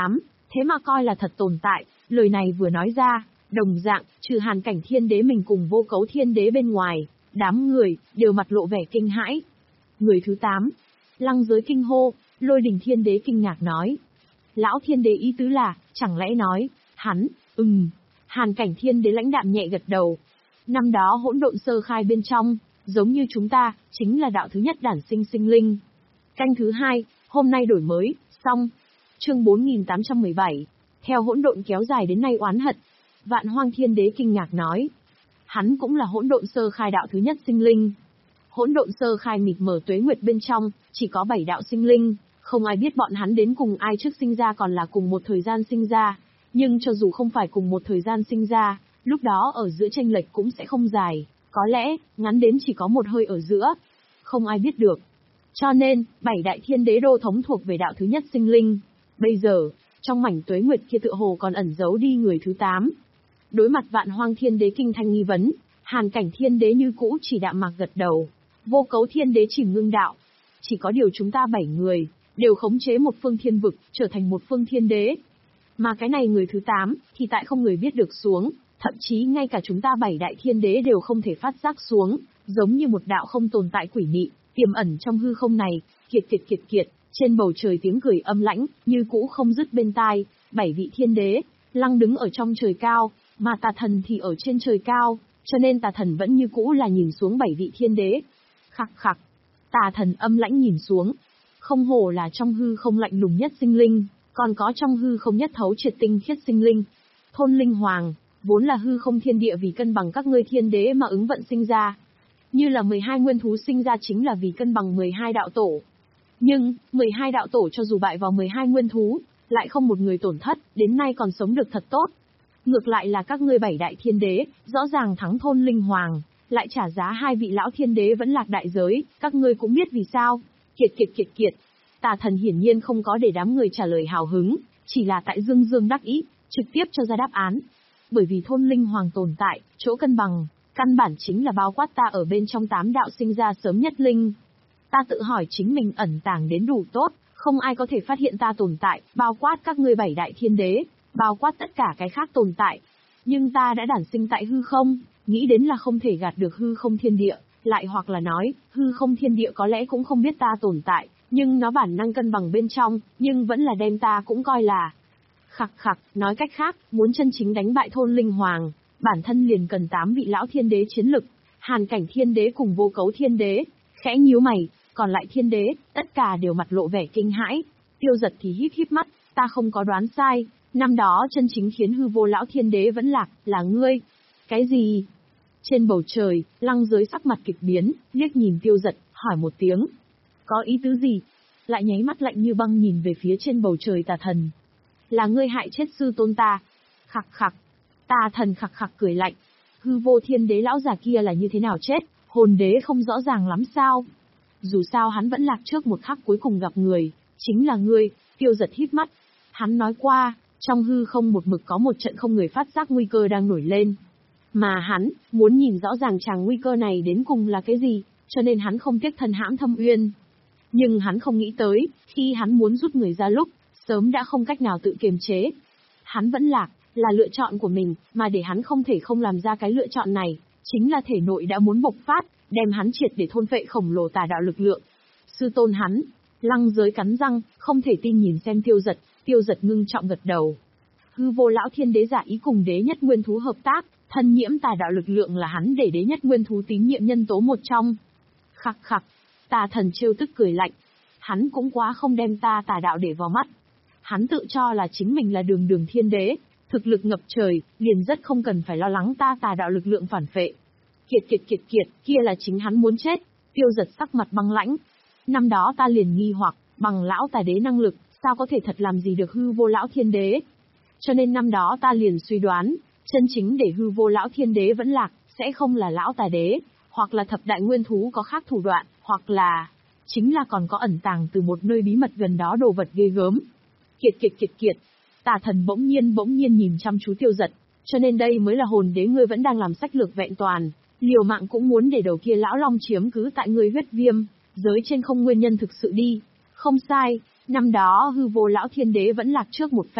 thế mà coi là thật tồn tại, lời này vừa nói ra, đồng dạng, trừ Hàn Cảnh Thiên Đế mình cùng Vô Cấu Thiên Đế bên ngoài, đám người, đều mặt lộ vẻ kinh hãi. Người thứ tám, Lăng Giới kinh hô, Lôi Đình Thiên Đế kinh ngạc nói. Lão Thiên Đế ý tứ là, chẳng lẽ nói, hắn, ừm, Hàn Cảnh Thiên Đế lãnh đạm nhẹ gật đầu. Năm đó hỗn độn sơ khai bên trong, giống như chúng ta, chính là đạo thứ nhất đản sinh sinh linh. Canh thứ hai, hôm nay đổi mới, xong. Chương bốn nghìn tám trăm mười bảy, theo hỗn độn kéo dài đến nay oán hận. Vạn Hoang Thiên Đế kinh ngạc nói. Hắn cũng là hỗn độn sơ khai đạo thứ nhất sinh linh. Hỗn độn sơ khai mịt mờ tuế nguyệt bên trong, chỉ có bảy đạo sinh linh, không ai biết bọn hắn đến cùng ai trước sinh ra còn là cùng một thời gian sinh ra. Nhưng cho dù không phải cùng một thời gian sinh ra, lúc đó ở giữa chênh lệch cũng sẽ không dài, có lẽ, ngắn đến chỉ có một hơi ở giữa. Không ai biết được. Cho nên, bảy đại thiên đế đô thống thuộc về đạo thứ nhất sinh linh. Bây giờ, trong mảnh tuế nguyệt kia tựa hồ còn ẩn giấu đi người thứ tám. Đối mặt Vạn Hoang Thiên Đế kinh thanh nghi vấn, Hàn Cảnh Thiên Đế như cũ chỉ đạm mạc gật đầu. Vô Cấu Thiên Đế chỉ ngưng đạo. Chỉ có điều chúng ta bảy người, đều khống chế một phương thiên vực, trở thành một phương thiên đế. Mà cái này người thứ tám, thì tại không người biết được xuống, thậm chí ngay cả chúng ta bảy đại thiên đế đều không thể phát giác xuống, giống như một đạo không tồn tại quỷ mị, tiềm ẩn trong hư không này, kiệt kiệt kiệt kiệt, trên bầu trời tiếng cười âm lãnh, như cũ không dứt bên tai, bảy vị thiên đế, lăng đứng ở trong trời cao, mà tà thần thì ở trên trời cao, cho nên tà thần vẫn như cũ là nhìn xuống bảy vị thiên đế. Khặc khặc, tà thần âm lãnh nhìn xuống, không hổ là trong hư không lạnh lùng nhất sinh linh, còn có trong hư không nhất thấu triệt tinh khiết sinh linh. Thôn Linh Hoàng, vốn là hư không thiên địa vì cân bằng các ngươi thiên đế mà ứng vận sinh ra. Như là mười hai nguyên thú sinh ra chính là vì cân bằng mười hai đạo tổ. Nhưng, mười hai đạo tổ cho dù bại vào mười hai nguyên thú, lại không một người tổn thất, đến nay còn sống được thật tốt. Ngược lại là các ngươi bảy đại thiên đế, rõ ràng thắng Thôn Linh Hoàng, lại trả giá hai vị lão thiên đế vẫn lạc đại giới, các ngươi cũng biết vì sao. Kiệt kiệt kiệt kiệt. Tà thần hiển nhiên không có để đám người trả lời hào hứng, chỉ là tại dương dương đắc ý, trực tiếp cho ra đáp án. Bởi vì Thôn Linh Hoàng tồn tại, chỗ cân bằng, căn bản chính là bao quát ta ở bên trong tám đạo sinh ra sớm nhất linh. Ta tự hỏi chính mình ẩn tàng đến đủ tốt, không ai có thể phát hiện ta tồn tại, bao quát các ngươi bảy đại thiên đế, bao quát tất cả cái khác tồn tại. Nhưng ta đã đản sinh tại hư không, nghĩ đến là không thể gạt được hư không thiên địa, lại hoặc là nói, hư không thiên địa có lẽ cũng không biết ta tồn tại, nhưng nó bản năng cân bằng bên trong, nhưng vẫn là đem ta cũng coi là. Khặc khặc, nói cách khác, muốn chân chính đánh bại Thôn Linh Hoàng, bản thân liền cần tám vị lão thiên đế chiến lực, Hàn Cảnh Thiên Đế cùng Vô Cấu Thiên Đế, khẽ nhíu mày, còn lại thiên đế, tất cả đều mặt lộ vẻ kinh hãi. Tiêu Giật thì híp híp mắt, ta không có đoán sai, năm đó chân chính khiến hư vô lão thiên đế vẫn lạc, là ngươi. Cái gì? Trên bầu trời, Lăng Giới sắc mặt kịch biến, liếc nhìn Tiêu Giật, hỏi một tiếng. Có ý tứ gì? Lại nháy mắt lạnh như băng nhìn về phía trên bầu trời tà thần. Là ngươi hại chết sư tôn ta. Khặc khặc. Tà thần khặc khặc cười lạnh. Hư vô thiên đế lão già kia là như thế nào chết, hồn đế không rõ ràng lắm sao? Dù sao hắn vẫn lạc trước một khắc cuối cùng gặp người, chính là ngươi. Tiêu Giật híp mắt. Hắn nói qua, trong hư không một mực có một trận không người phát giác nguy cơ đang nổi lên. Mà hắn, muốn nhìn rõ ràng chàng nguy cơ này đến cùng là cái gì, cho nên hắn không tiếc thân hãm thâm uyên. Nhưng hắn không nghĩ tới, khi hắn muốn rút người ra lúc, sớm đã không cách nào tự kiềm chế. Hắn vẫn lạc, là lựa chọn của mình, mà để hắn không thể không làm ra cái lựa chọn này, chính là thể nội đã muốn bộc phát, đem hắn triệt để thôn phệ khổng lồ tà đạo lực lượng. Sư tôn hắn, Lăng Giới cắn răng, không thể tin nhìn xem Tiêu Giật, Tiêu Giật ngưng trọng gật đầu. Hư vô lão thiên đế giả ý cùng đế nhất nguyên thú hợp tác, thân nhiễm tà đạo lực lượng là hắn để đế nhất nguyên thú tín nhiệm nhân tố một trong. Khặc khặc, tà thần trêu tức cười lạnh. Hắn cũng quá không đem ta tà đạo để vào mắt. Hắn tự cho là chính mình là đường đường thiên đế, thực lực ngập trời, liền rất không cần phải lo lắng ta tà đạo lực lượng phản phệ. Kiệt kiệt kiệt kiệt, kia là chính hắn muốn chết. Tiêu Giật sắc mặt băng lãnh. Năm đó ta liền nghi hoặc, bằng lão tà đế năng lực, sao có thể thật làm gì được hư vô lão thiên đế. Cho nên năm đó ta liền suy đoán, chân chính để hư vô lão thiên đế vẫn lạc, sẽ không là lão tà đế, hoặc là thập đại nguyên thú có khác thủ đoạn, hoặc là, chính là còn có ẩn tàng từ một nơi bí mật gần đó đồ vật ghê gớm. Kiệt kiệt kiệt kiệt, tà thần bỗng nhiên bỗng nhiên nhìn chăm chú Tiêu Giật, cho nên đây mới là hồn đế ngươi vẫn đang làm sách lược vẹn toàn, liều mạng cũng muốn để đầu kia lão long chiếm cứ tại ngươi huyết viêm, giới trên không nguyên nhân thực sự đi. Không sai, năm đó hư vô lão thiên đế vẫn lạc trước một phen,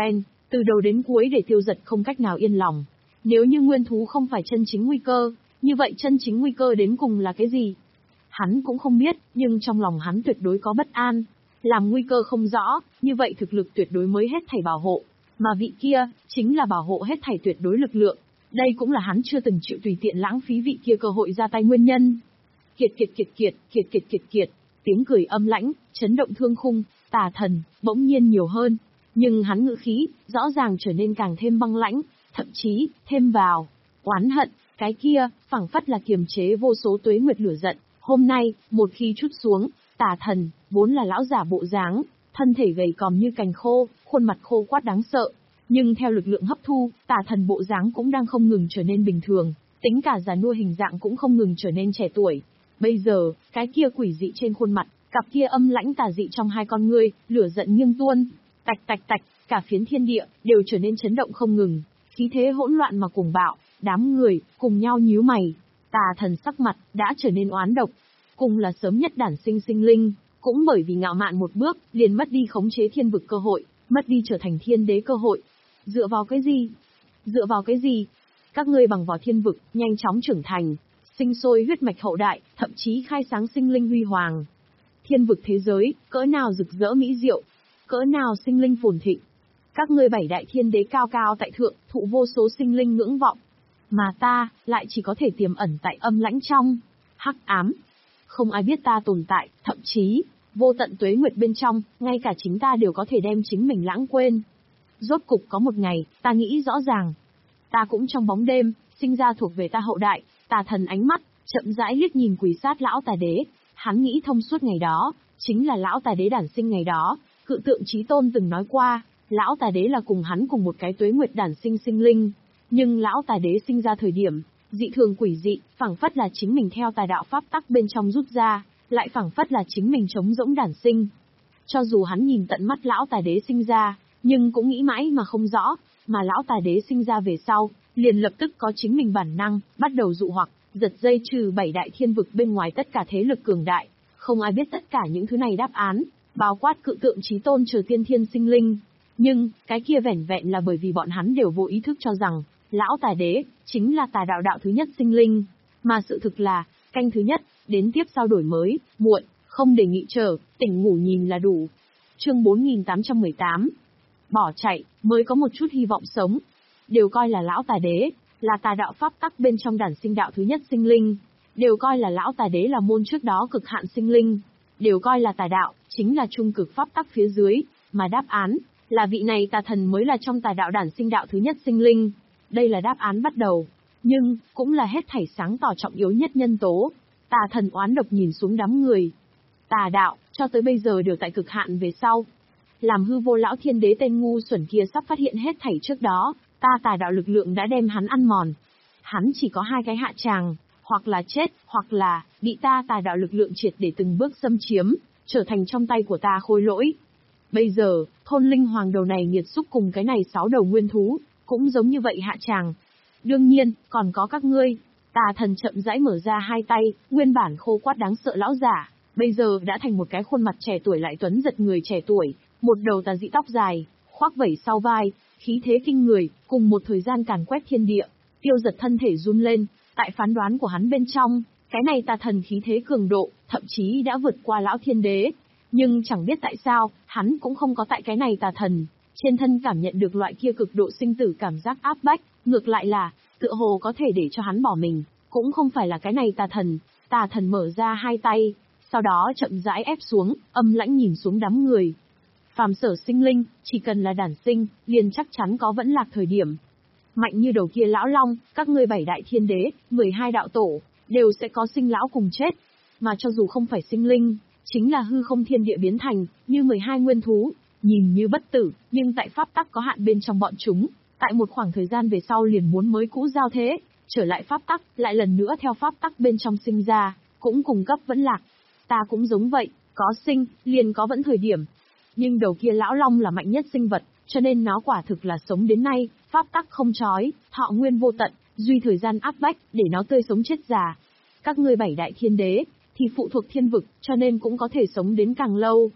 từ đầu đến cuối để tiêu diệt không cách nào yên lòng. Nếu như nguyên thú không phải chân chính nguy cơ, như vậy chân chính nguy cơ đến cùng là cái gì? Hắn cũng không biết, nhưng trong lòng hắn tuyệt đối có bất an. Làm nguy cơ không rõ, như vậy thực lực tuyệt đối mới hết thảy bảo hộ. Mà vị kia, chính là bảo hộ hết thảy tuyệt đối lực lượng. Đây cũng là hắn chưa từng chịu tùy tiện lãng phí vị kia cơ hội ra tay nguyên nhân. Kiệt kiệt kiệt kiệt, kiệt kiệt kiệt kiệt, tiếng cười âm lãnh, chấn động thương khung, tà thần, bỗng nhiên nhiều hơn. Nhưng hắn ngữ khí, rõ ràng trở nên càng thêm băng lãnh, thậm chí, thêm vào, oán hận, cái kia, phảng phất là kiềm chế vô số tuế nguyệt lửa giận. Hôm nay, một khi trút xuống, tà thần, vốn là lão giả bộ dáng, thân thể gầy còm như cành khô, khuôn mặt khô quắt đáng sợ. Nhưng theo lực lượng hấp thu, tà thần bộ dáng cũng đang không ngừng trở nên bình thường, tính cả già nua hình dạng cũng không ngừng trở nên trẻ tuổi. Bây giờ, cái kia quỷ dị trên khuôn mặt, cặp kia âm lãnh tà dị trong hai con ngươi, lửa giận nghiêng tuôn, tạch tạch tạch, cả phiến thiên địa đều trở nên chấn động không ngừng, khí thế hỗn loạn mà cuồng bạo, đám người cùng nhau nhíu mày. Tà thần sắc mặt đã trở nên oán độc, cùng là sớm nhất đản sinh sinh linh, cũng bởi vì ngạo mạn một bước, liền mất đi khống chế thiên vực cơ hội, mất đi trở thành thiên đế cơ hội. Dựa vào cái gì? Dựa vào cái gì? Các ngươi bằng vào thiên vực, nhanh chóng trưởng thành, sinh sôi huyết mạch hậu đại, thậm chí khai sáng sinh linh huy hoàng. Thiên vực thế giới, cỡ nào rực rỡ mỹ diệu, cỡ nào sinh linh phồn thịnh. Các ngươi bảy đại thiên đế cao cao tại thượng, thụ vô số sinh linh ngưỡng vọng. Mà ta, lại chỉ có thể tiềm ẩn tại âm lãnh trong, hắc ám. Không ai biết ta tồn tại, thậm chí, vô tận tuế nguyệt bên trong, ngay cả chính ta đều có thể đem chính mình lãng quên. Rốt cục có một ngày, ta nghĩ rõ ràng. Ta cũng trong bóng đêm, sinh ra thuộc về ta hậu đại, tà thần ánh mắt, chậm rãi liếc nhìn quỷ sát lão tà đế. Hắn nghĩ thông suốt ngày đó, chính là lão tà đế đản sinh ngày đó, cự tượng Chí Tôn từng nói qua, lão tà đế là cùng hắn cùng một cái tuế nguyệt đản sinh sinh linh. Nhưng lão tà đế sinh ra thời điểm, dị thường quỷ dị, phảng phất là chính mình theo tà đạo pháp tắc bên trong rút ra, lại phảng phất là chính mình trống rỗng đản sinh. Cho dù hắn nhìn tận mắt lão tà đế sinh ra, nhưng cũng nghĩ mãi mà không rõ, mà lão tà đế sinh ra về sau, liền lập tức có chính mình bản năng, bắt đầu dụ hoặc, giật dây trừ bảy đại thiên vực bên ngoài tất cả thế lực cường đại. Không ai biết tất cả những thứ này đáp án, bao quát cự tượng Chí Tôn chờ tiên thiên sinh linh. Nhưng, cái kia vẻn vẹn là bởi vì bọn hắn đều vô ý thức cho rằng, lão tà đế, chính là tà đạo đạo thứ nhất sinh linh. Mà sự thực là, canh thứ nhất, đến tiếp sau đổi mới, muộn, không đề nghị chờ, tỉnh ngủ nhìn là đủ. Chương bốn nghìn tám trăm mười tám. Bỏ chạy, mới có một chút hy vọng sống. Đều coi là lão tà đế, là tà đạo pháp tắc bên trong đản sinh đạo thứ nhất sinh linh. Đều coi là lão tà đế là môn trước đó cực hạn sinh linh. Đều coi là tà đạo, chính là trung cực pháp tắc phía dưới, mà đáp án, là vị này tà thần mới là trong tà đạo đản sinh đạo thứ nhất sinh linh. Đây là đáp án bắt đầu, nhưng, cũng là hết thảy sáng tỏ trọng yếu nhất nhân tố. Tà thần oán độc nhìn xuống đám người. Tà đạo, cho tới bây giờ đều tại cực hạn về sau. Làm hư vô lão thiên đế tên ngu xuẩn kia sắp phát hiện hết thảy trước đó, ta tà đạo lực lượng đã đem hắn ăn mòn. Hắn chỉ có hai cái hạ tràng, hoặc là chết, hoặc là, bị ta tà đạo lực lượng triệt để từng bước xâm chiếm, trở thành trong tay của ta khôi lỗi. Bây giờ, thôn linh hoàng đầu này nghiệt xúc cùng cái này sáu đầu nguyên thú, cũng giống như vậy hạ tràng. Đương nhiên, còn có các ngươi. Tà thần chậm rãi mở ra hai tay, nguyên bản khô quắt đáng sợ lão giả, bây giờ đã thành một cái khuôn mặt trẻ tuổi lại tuấn giật người trẻ tuổi, một đầu tà dị tóc dài, khoác vẩy sau vai, khí thế kinh người, cùng một thời gian càn quét thiên địa, tiêu giật thân thể run lên, tại phán đoán của hắn bên trong, cái này tà thần khí thế cường độ, thậm chí đã vượt qua lão thiên đế. Nhưng chẳng biết tại sao, hắn cũng không có tại cái này tà thần trên thân cảm nhận được loại kia cực độ sinh tử cảm giác áp bách, ngược lại là, tựa hồ có thể để cho hắn bỏ mình, cũng không phải là cái này tà thần. Tà thần mở ra hai tay, sau đó chậm rãi ép xuống, âm lãnh nhìn xuống đám người. Phàm sở sinh linh, chỉ cần là đản sinh, liền chắc chắn có vẫn lạc thời điểm. Mạnh như đầu kia lão long, các ngươi bảy đại thiên đế, mười hai đạo tổ, đều sẽ có sinh lão cùng chết. Mà cho dù không phải sinh linh, chính là hư không thiên địa biến thành, như mười hai nguyên thú, nhìn như bất tử, nhưng tại pháp tắc có hạn bên trong bọn chúng, tại một khoảng thời gian về sau liền muốn mới cũ giao thế, trở lại pháp tắc, lại lần nữa theo pháp tắc bên trong sinh ra, cũng cùng cấp vẫn lạc. Ta cũng giống vậy, có sinh, liền có vẫn thời điểm. Nhưng đầu kia lão long là mạnh nhất sinh vật, cho nên nó quả thực là sống đến nay, pháp tắc không trói, thọ nguyên vô tận, duy thời gian áp bách, để nó tươi sống chết già. Các ngươi bảy đại thiên đế, thì phụ thuộc thiên vực, cho nên cũng có thể sống đến càng lâu.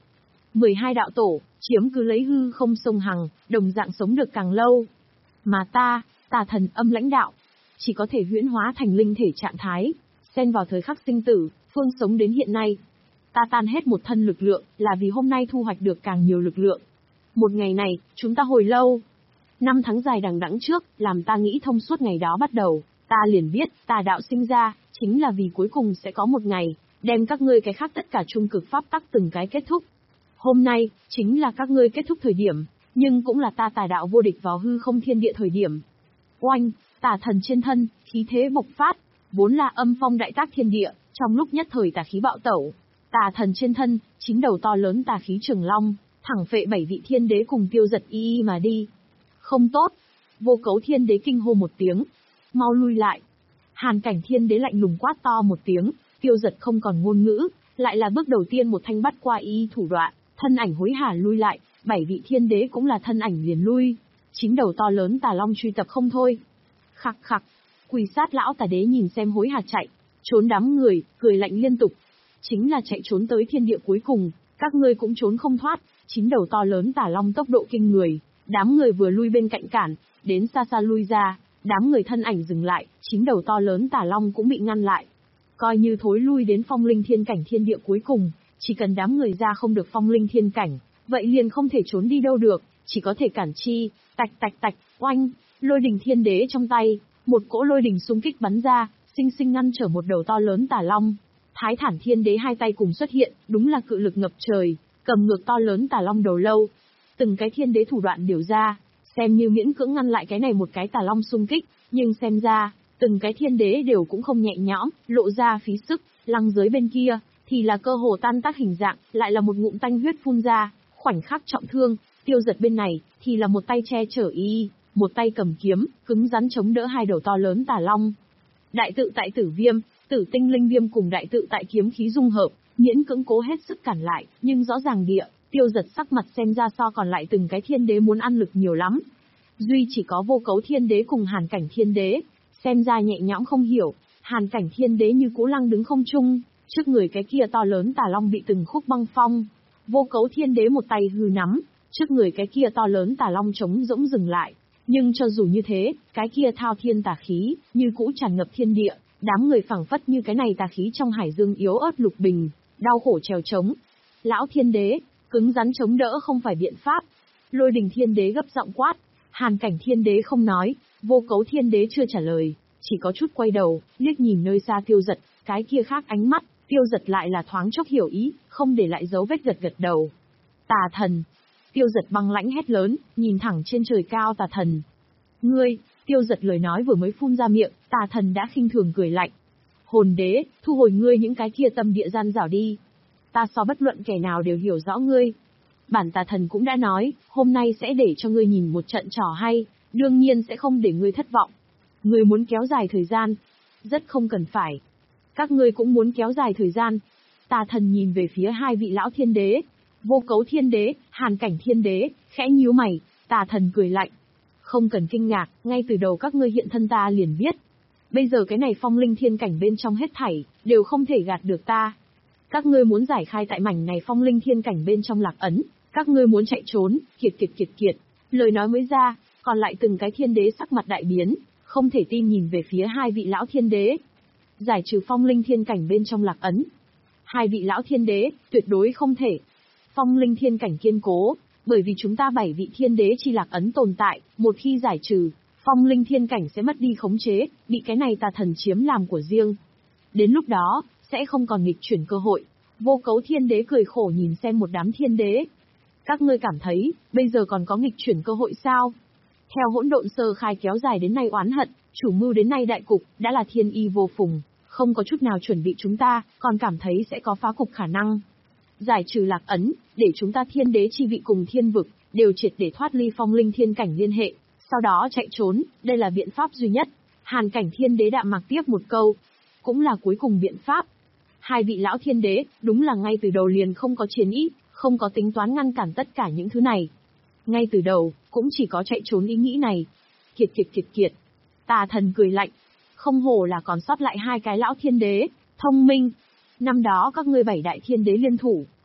mười hai đạo tổ, chiếm cứ lấy hư không sông hằng, đồng dạng sống được càng lâu. Mà ta, tà thần âm lãnh đạo, chỉ có thể huyễn hóa thành linh thể trạng thái, xen vào thời khắc sinh tử, phương sống đến hiện nay. Ta tan hết một thân lực lượng, là vì hôm nay thu hoạch được càng nhiều lực lượng. Một ngày này, chúng ta hồi lâu. Năm tháng dài đằng đẵng trước, làm ta nghĩ thông suốt ngày đó bắt đầu, ta liền biết, tà đạo sinh ra, chính là vì cuối cùng sẽ có một ngày, đem các ngươi cái khác tất cả trung cực pháp tắc từng cái kết thúc. Hôm nay, chính là các ngươi kết thúc thời điểm, nhưng cũng là ta tà đạo vô địch vào hư không thiên địa thời điểm. Oanh, tà thần trên thân, khí thế bộc phát, vốn là âm phong đại tác thiên địa, trong lúc nhất thời tà khí bạo tẩu. Tà thần trên thân, chín đầu to lớn tà khí trường long, thẳng phệ bảy vị thiên đế cùng tiêu giật y y mà đi. Không tốt, Vô Cấu thiên đế kinh hô một tiếng, mau lui lại. Hàn Cảnh thiên đế lạnh lùng quát to một tiếng, tiêu giật không còn ngôn ngữ, lại là bước đầu tiên một thanh bắt qua y thủ đoạn, thân ảnh hối hả lui lại, bảy vị thiên đế cũng là thân ảnh liền lui. Chín đầu to lớn tà long truy tập không thôi. Khặc khặc, quỳ sát lão tà đế nhìn xem hối hả chạy, trốn đám người, cười lạnh liên tục. Chính là chạy trốn tới thiên địa cuối cùng, các ngươi cũng trốn không thoát. Chín đầu to lớn tà long tốc độ kinh người, đám người vừa lui bên cạnh cản, đến xa xa lui ra, đám người thân ảnh dừng lại, chín đầu to lớn tà long cũng bị ngăn lại. Coi như thối lui đến phong linh thiên cảnh thiên địa cuối cùng, chỉ cần đám người ra không được phong linh thiên cảnh, vậy liền không thể trốn đi đâu được, chỉ có thể cản chi, tạch tạch tạch, oanh, lôi đình thiên đế trong tay, một cỗ lôi đình xung kích bắn ra, sinh sinh ngăn trở một đầu to lớn tà long. Thái Thản thiên đế hai tay cùng xuất hiện, đúng là cự lực ngập trời, cầm ngược to lớn tà long đầu lâu. Từng cái thiên đế thủ đoạn điều ra, xem như miễn cưỡng ngăn lại cái này một cái tà long xung kích, nhưng xem ra, từng cái thiên đế đều cũng không nhẹ nhõm, lộ ra phí sức, lăng giới bên kia, thì là cơ hồ tan tác hình dạng, lại là một ngụm tanh huyết phun ra, khoảnh khắc trọng thương, tiêu giật bên này, thì là một tay che chở y, một tay cầm kiếm, cứng rắn chống đỡ hai đầu to lớn tà long. Đại tự tại tử viêm, tử tinh linh viêm cùng đại tự tại kiếm khí dung hợp, miễn cưỡng cố hết sức cản lại, nhưng rõ ràng địa, tiêu giật sắc mặt xem ra so còn lại từng cái thiên đế muốn ăn lực nhiều lắm. Duy chỉ có Vô Cấu thiên đế cùng Hàn Cảnh thiên đế, xem ra nhẹ nhõm không hiểu, Hàn Cảnh thiên đế như cũ lăng đứng không trung, trước người cái kia to lớn tà long bị từng khúc băng phong. Vô Cấu thiên đế một tay hư nắm, trước người cái kia to lớn tà long trống rỗng dừng lại. Nhưng cho dù như thế, cái kia thao thiên tà khí, như cũ tràn ngập thiên địa, đám người phảng phất như cái này tà khí trong hải dương yếu ớt lục bình, đau khổ trèo trống. Lão thiên đế, cứng rắn chống đỡ không phải biện pháp. Lôi đình thiên đế gấp giọng quát, Hàn Cảnh thiên đế không nói, Vô Cấu thiên đế chưa trả lời, chỉ có chút quay đầu, liếc nhìn nơi xa tiêu giật, cái kia khác ánh mắt, tiêu giật lại là thoáng chốc hiểu ý, không để lại dấu vết gật gật đầu. Tà thần. Tiêu giật băng lãnh hét lớn, nhìn thẳng trên trời cao tà thần. Ngươi, tiêu giật lời nói vừa mới phun ra miệng, tà thần đã khinh thường cười lạnh. Hồn đế, thu hồi ngươi những cái kia tâm địa gian dảo đi. Ta so bất luận kẻ nào đều hiểu rõ ngươi. Bản tà thần cũng đã nói, hôm nay sẽ để cho ngươi nhìn một trận trò hay, đương nhiên sẽ không để ngươi thất vọng. Ngươi muốn kéo dài thời gian, rất không cần phải. Các ngươi cũng muốn kéo dài thời gian. Tà thần nhìn về phía hai vị lão thiên đế, Vô Cấu thiên đế, Hàn Cảnh thiên đế, khẽ nhíu mày, tà thần cười lạnh. Không cần kinh ngạc, ngay từ đầu các ngươi hiện thân ta liền biết. Bây giờ cái này phong linh thiên cảnh bên trong hết thảy, đều không thể gạt được ta. Các ngươi muốn giải khai tại mảnh này phong linh thiên cảnh bên trong lạc ấn, các ngươi muốn chạy trốn, kiệt kiệt kiệt kiệt. Lời nói mới ra, còn lại từng cái thiên đế sắc mặt đại biến, không thể tin nhìn về phía hai vị lão thiên đế. Giải trừ phong linh thiên cảnh bên trong lạc ấn. Hai vị lão thiên đế, tuyệt đối không thể. Phong linh thiên cảnh kiên cố, bởi vì chúng ta bảy vị thiên đế chi lạc ấn tồn tại, một khi giải trừ, phong linh thiên cảnh sẽ mất đi khống chế, bị cái này tà thần chiếm làm của riêng. Đến lúc đó, sẽ không còn nghịch chuyển cơ hội. Vô Cấu thiên đế cười khổ nhìn xem một đám thiên đế. Các ngươi cảm thấy, bây giờ còn có nghịch chuyển cơ hội sao? Theo hỗn độn sơ khai kéo dài đến nay oán hận, chủ mưu đến nay đại cục, đã là thiên y vô phùng, không có chút nào chuẩn bị chúng ta, còn cảm thấy sẽ có phá cục khả năng. Giải trừ lạc ấn, để chúng ta thiên đế chi vị cùng thiên vực, đều triệt để thoát ly phong linh thiên cảnh liên hệ, sau đó chạy trốn, đây là biện pháp duy nhất. Hàn Cảnh thiên đế đạm mạc tiếp một câu, cũng là cuối cùng biện pháp. Hai vị lão thiên đế, đúng là ngay từ đầu liền không có chiến ý, không có tính toán ngăn cản tất cả những thứ này. Ngay từ đầu, cũng chỉ có chạy trốn ý nghĩ này. Kiệt kiệt kiệt kiệt. Tà thần cười lạnh, không hổ là còn sót lại hai cái lão thiên đế, thông minh. Năm đó các ngươi bảy đại thiên đế liên thủ,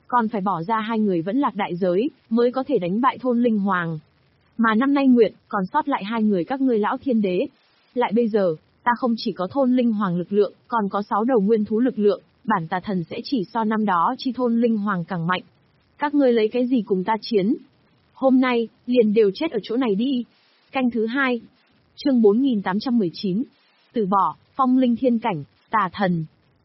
còn phải bỏ ra hai người vẫn lạc đại giới, mới có thể đánh bại thôn linh hoàng. Mà năm nay nguyện, còn sót lại hai người các ngươi lão thiên đế. Lại bây giờ, ta không chỉ có thôn linh hoàng lực lượng, còn có sáu đầu nguyên thú lực lượng, bản tà thần sẽ chỉ so năm đó chi thôn linh hoàng càng mạnh. Các ngươi lấy cái gì cùng ta chiến? Hôm nay, liền đều chết ở chỗ này đi. Canh thứ hai. Chương bốn nghìn tám trăm mười chín. Từ bỏ, phong linh thiên cảnh, tà thần.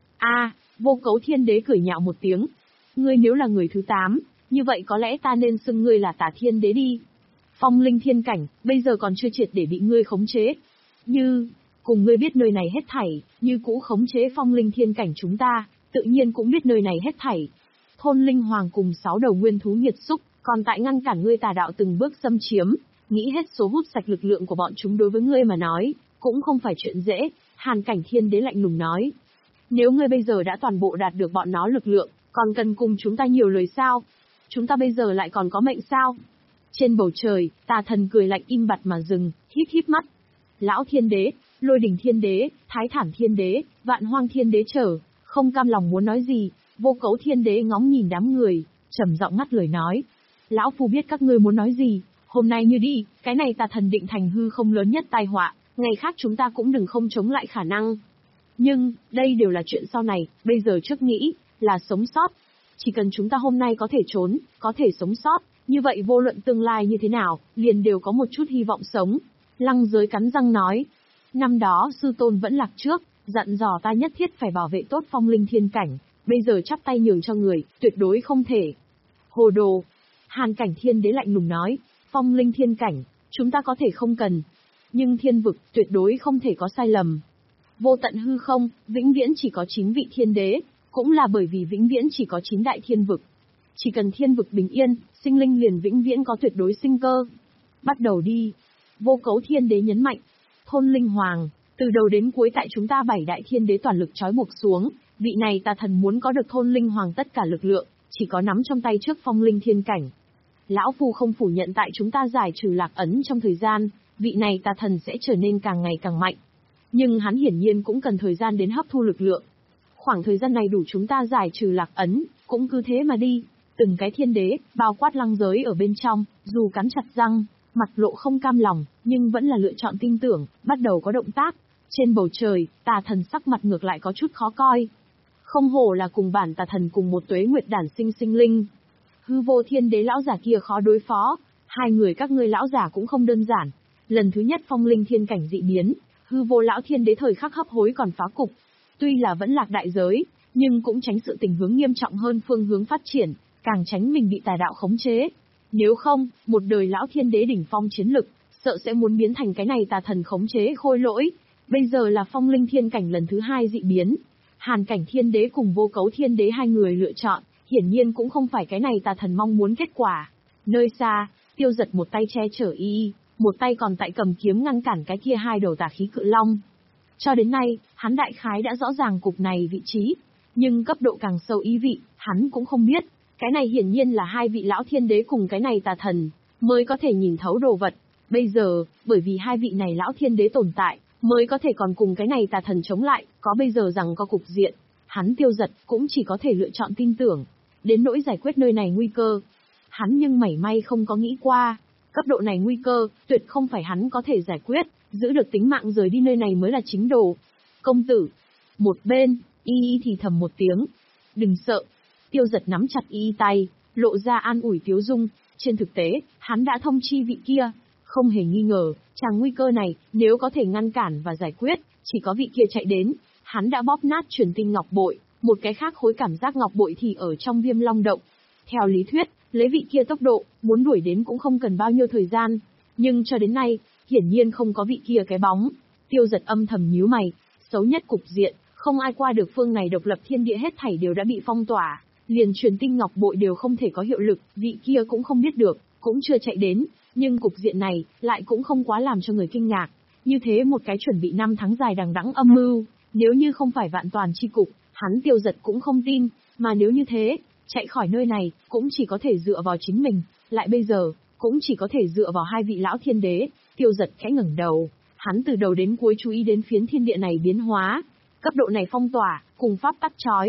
A, Vô Cấu Thiên Đế cười nhạo một tiếng. Ngươi nếu là người thứ tám, như vậy có lẽ ta nên xưng ngươi là Tà Thiên Đế đi. Phong linh thiên cảnh, bây giờ còn chưa triệt để bị ngươi khống chế. Như, cùng ngươi biết nơi này hết thảy, như cũ khống chế phong linh thiên cảnh chúng ta, tự nhiên cũng biết nơi này hết thảy. Thôn linh hoàng cùng sáu đầu nguyên thú nghiệt xúc, còn tại ngăn cản ngươi tà đạo từng bước xâm chiếm, nghĩ hết số hút sạch lực lượng của bọn chúng đối với ngươi mà nói, cũng không phải chuyện dễ. Hàn Cảnh Thiên Đế lạnh lùng nói. Nếu ngươi bây giờ đã toàn bộ đạt được bọn nó lực lượng, còn cần cùng chúng ta nhiều lời sao? Chúng ta bây giờ lại còn có mệnh sao? Trên bầu trời, tà thần cười lạnh im bặt mà dừng, híp híp mắt. Lão Thiên Đế, Lôi Đỉnh Thiên Đế, Thái Thản Thiên Đế, Vạn Hoang Thiên Đế trở, không cam lòng muốn nói gì, Vô Cấu Thiên Đế ngóng nhìn đám người, trầm giọng ngắt lời nói. Lão phu biết các ngươi muốn nói gì, hôm nay như đi, cái này tà thần định thành hư không lớn nhất tai họa, ngày khác chúng ta cũng đừng không chống lại khả năng. Nhưng, đây đều là chuyện sau này, bây giờ trước nghĩ, là sống sót. Chỉ cần chúng ta hôm nay có thể trốn, có thể sống sót, như vậy vô luận tương lai như thế nào, liền đều có một chút hy vọng sống. Lăng Giới cắn răng nói. Năm đó sư tôn vẫn lạc trước, dặn dò ta nhất thiết phải bảo vệ tốt phong linh thiên cảnh, bây giờ chắp tay nhường cho người, tuyệt đối không thể. Hồ đồ. Hàn Cảnh Thiên Đế lạnh lùng nói, phong linh thiên cảnh, chúng ta có thể không cần. Nhưng thiên vực, tuyệt đối không thể có sai lầm. Vô tận hư không, vĩnh viễn chỉ có chín vị thiên đế, cũng là bởi vì vĩnh viễn chỉ có chín đại thiên vực. Chỉ cần thiên vực bình yên, sinh linh liền vĩnh viễn có tuyệt đối sinh cơ. Bắt đầu đi. Vô Cấu Thiên Đế nhấn mạnh. Thôn linh hoàng, từ đầu đến cuối tại chúng ta bảy đại thiên đế toàn lực trói buộc xuống, vị này tà thần muốn có được thôn linh hoàng tất cả lực lượng, chỉ có nắm trong tay trước phong linh thiên cảnh. Lão phu không phủ nhận tại chúng ta giải trừ lạc ấn trong thời gian, vị này tà thần sẽ trở nên càng ngày càng mạnh. Nhưng hắn hiển nhiên cũng cần thời gian đến hấp thu lực lượng. Khoảng thời gian này đủ chúng ta giải trừ lạc ấn, cũng cứ thế mà đi. Từng cái thiên đế, bao quát Lăng Giới ở bên trong, dù cắn chặt răng, mặt lộ không cam lòng, nhưng vẫn là lựa chọn tin tưởng, bắt đầu có động tác. Trên bầu trời, tà thần sắc mặt ngược lại có chút khó coi. Không hổ là cùng bản tà thần cùng một tuế nguyệt đản sinh sinh linh. Hư Vô Thiên Đế lão giả kia khó đối phó, hai người các ngươi lão giả cũng không đơn giản. Lần thứ nhất phong linh thiên cảnh dị biến, Hư Vô lão thiên đế thời khắc hấp hối còn phá cục. Tuy là vẫn lạc đại giới, nhưng cũng tránh sự tình hướng nghiêm trọng hơn phương hướng phát triển, càng tránh mình bị tà đạo khống chế. Nếu không, một đời lão thiên đế đỉnh phong chiến lực, sợ sẽ muốn biến thành cái này tà thần khống chế khôi lỗi. Bây giờ là phong linh thiên cảnh lần thứ hai dị biến. Hàn Cảnh Thiên Đế cùng Vô Cấu Thiên Đế hai người lựa chọn, hiển nhiên cũng không phải cái này tà thần mong muốn kết quả. Nơi xa, Tiêu Giật một tay che chở y, một tay còn tại cầm kiếm ngăn cản cái kia hai đầu tà khí cự long. Cho đến nay, hắn đại khái đã rõ ràng cục này vị trí, nhưng cấp độ càng sâu ý vị, hắn cũng không biết. Cái này hiển nhiên là hai vị lão thiên đế cùng cái này tà thần, mới có thể nhìn thấu đồ vật. Bây giờ, bởi vì hai vị này lão thiên đế tồn tại, mới có thể còn cùng cái này tà thần chống lại, có bây giờ rằng có cục diện. Hắn Tiêu Giật cũng chỉ có thể lựa chọn tin tưởng. Đến nỗi giải quyết nơi này nguy cơ, hắn nhưng mảy may không có nghĩ qua. Cấp độ này nguy cơ, tuyệt không phải hắn có thể giải quyết, giữ được tính mạng rời đi nơi này mới là chính đồ. Công tử. Một bên, y y thì thầm một tiếng. Đừng sợ. Tiêu Giật nắm chặt y y tay, lộ ra an ủi tiếu dung. Trên thực tế, hắn đã thông chi vị kia. Không hề nghi ngờ, chàng nguy cơ này, nếu có thể ngăn cản và giải quyết, chỉ có vị kia chạy đến. Hắn đã bóp nát truyền tinh ngọc bội, một cái khác khối cảm giác ngọc bội thì ở trong Viêm Long động. Theo lý thuyết, lấy vị kia tốc độ, muốn đuổi đến cũng không cần bao nhiêu thời gian. Nhưng cho đến nay, hiển nhiên không có vị kia cái bóng. Tiêu Giật âm thầm nhíu mày, xấu nhất cục diện, không ai qua được phương này độc lập thiên địa hết thảy đều đã bị phong tỏa, liền truyền tinh ngọc bội đều không thể có hiệu lực, vị kia cũng không biết được, cũng chưa chạy đến, nhưng cục diện này lại cũng không quá làm cho người kinh ngạc. Như thế một cái chuẩn bị năm tháng dài đằng đẵng âm mưu, nếu như không phải vạn toàn chi cục, hắn Tiêu Giật cũng không tin, mà nếu như thế, chạy khỏi nơi này, cũng chỉ có thể dựa vào chính mình, lại bây giờ, cũng chỉ có thể dựa vào hai vị lão thiên đế. Tiêu Giật khẽ ngẩng đầu, hắn từ đầu đến cuối chú ý đến phiến thiên địa này biến hóa, cấp độ này phong tỏa, cùng pháp tắc chói,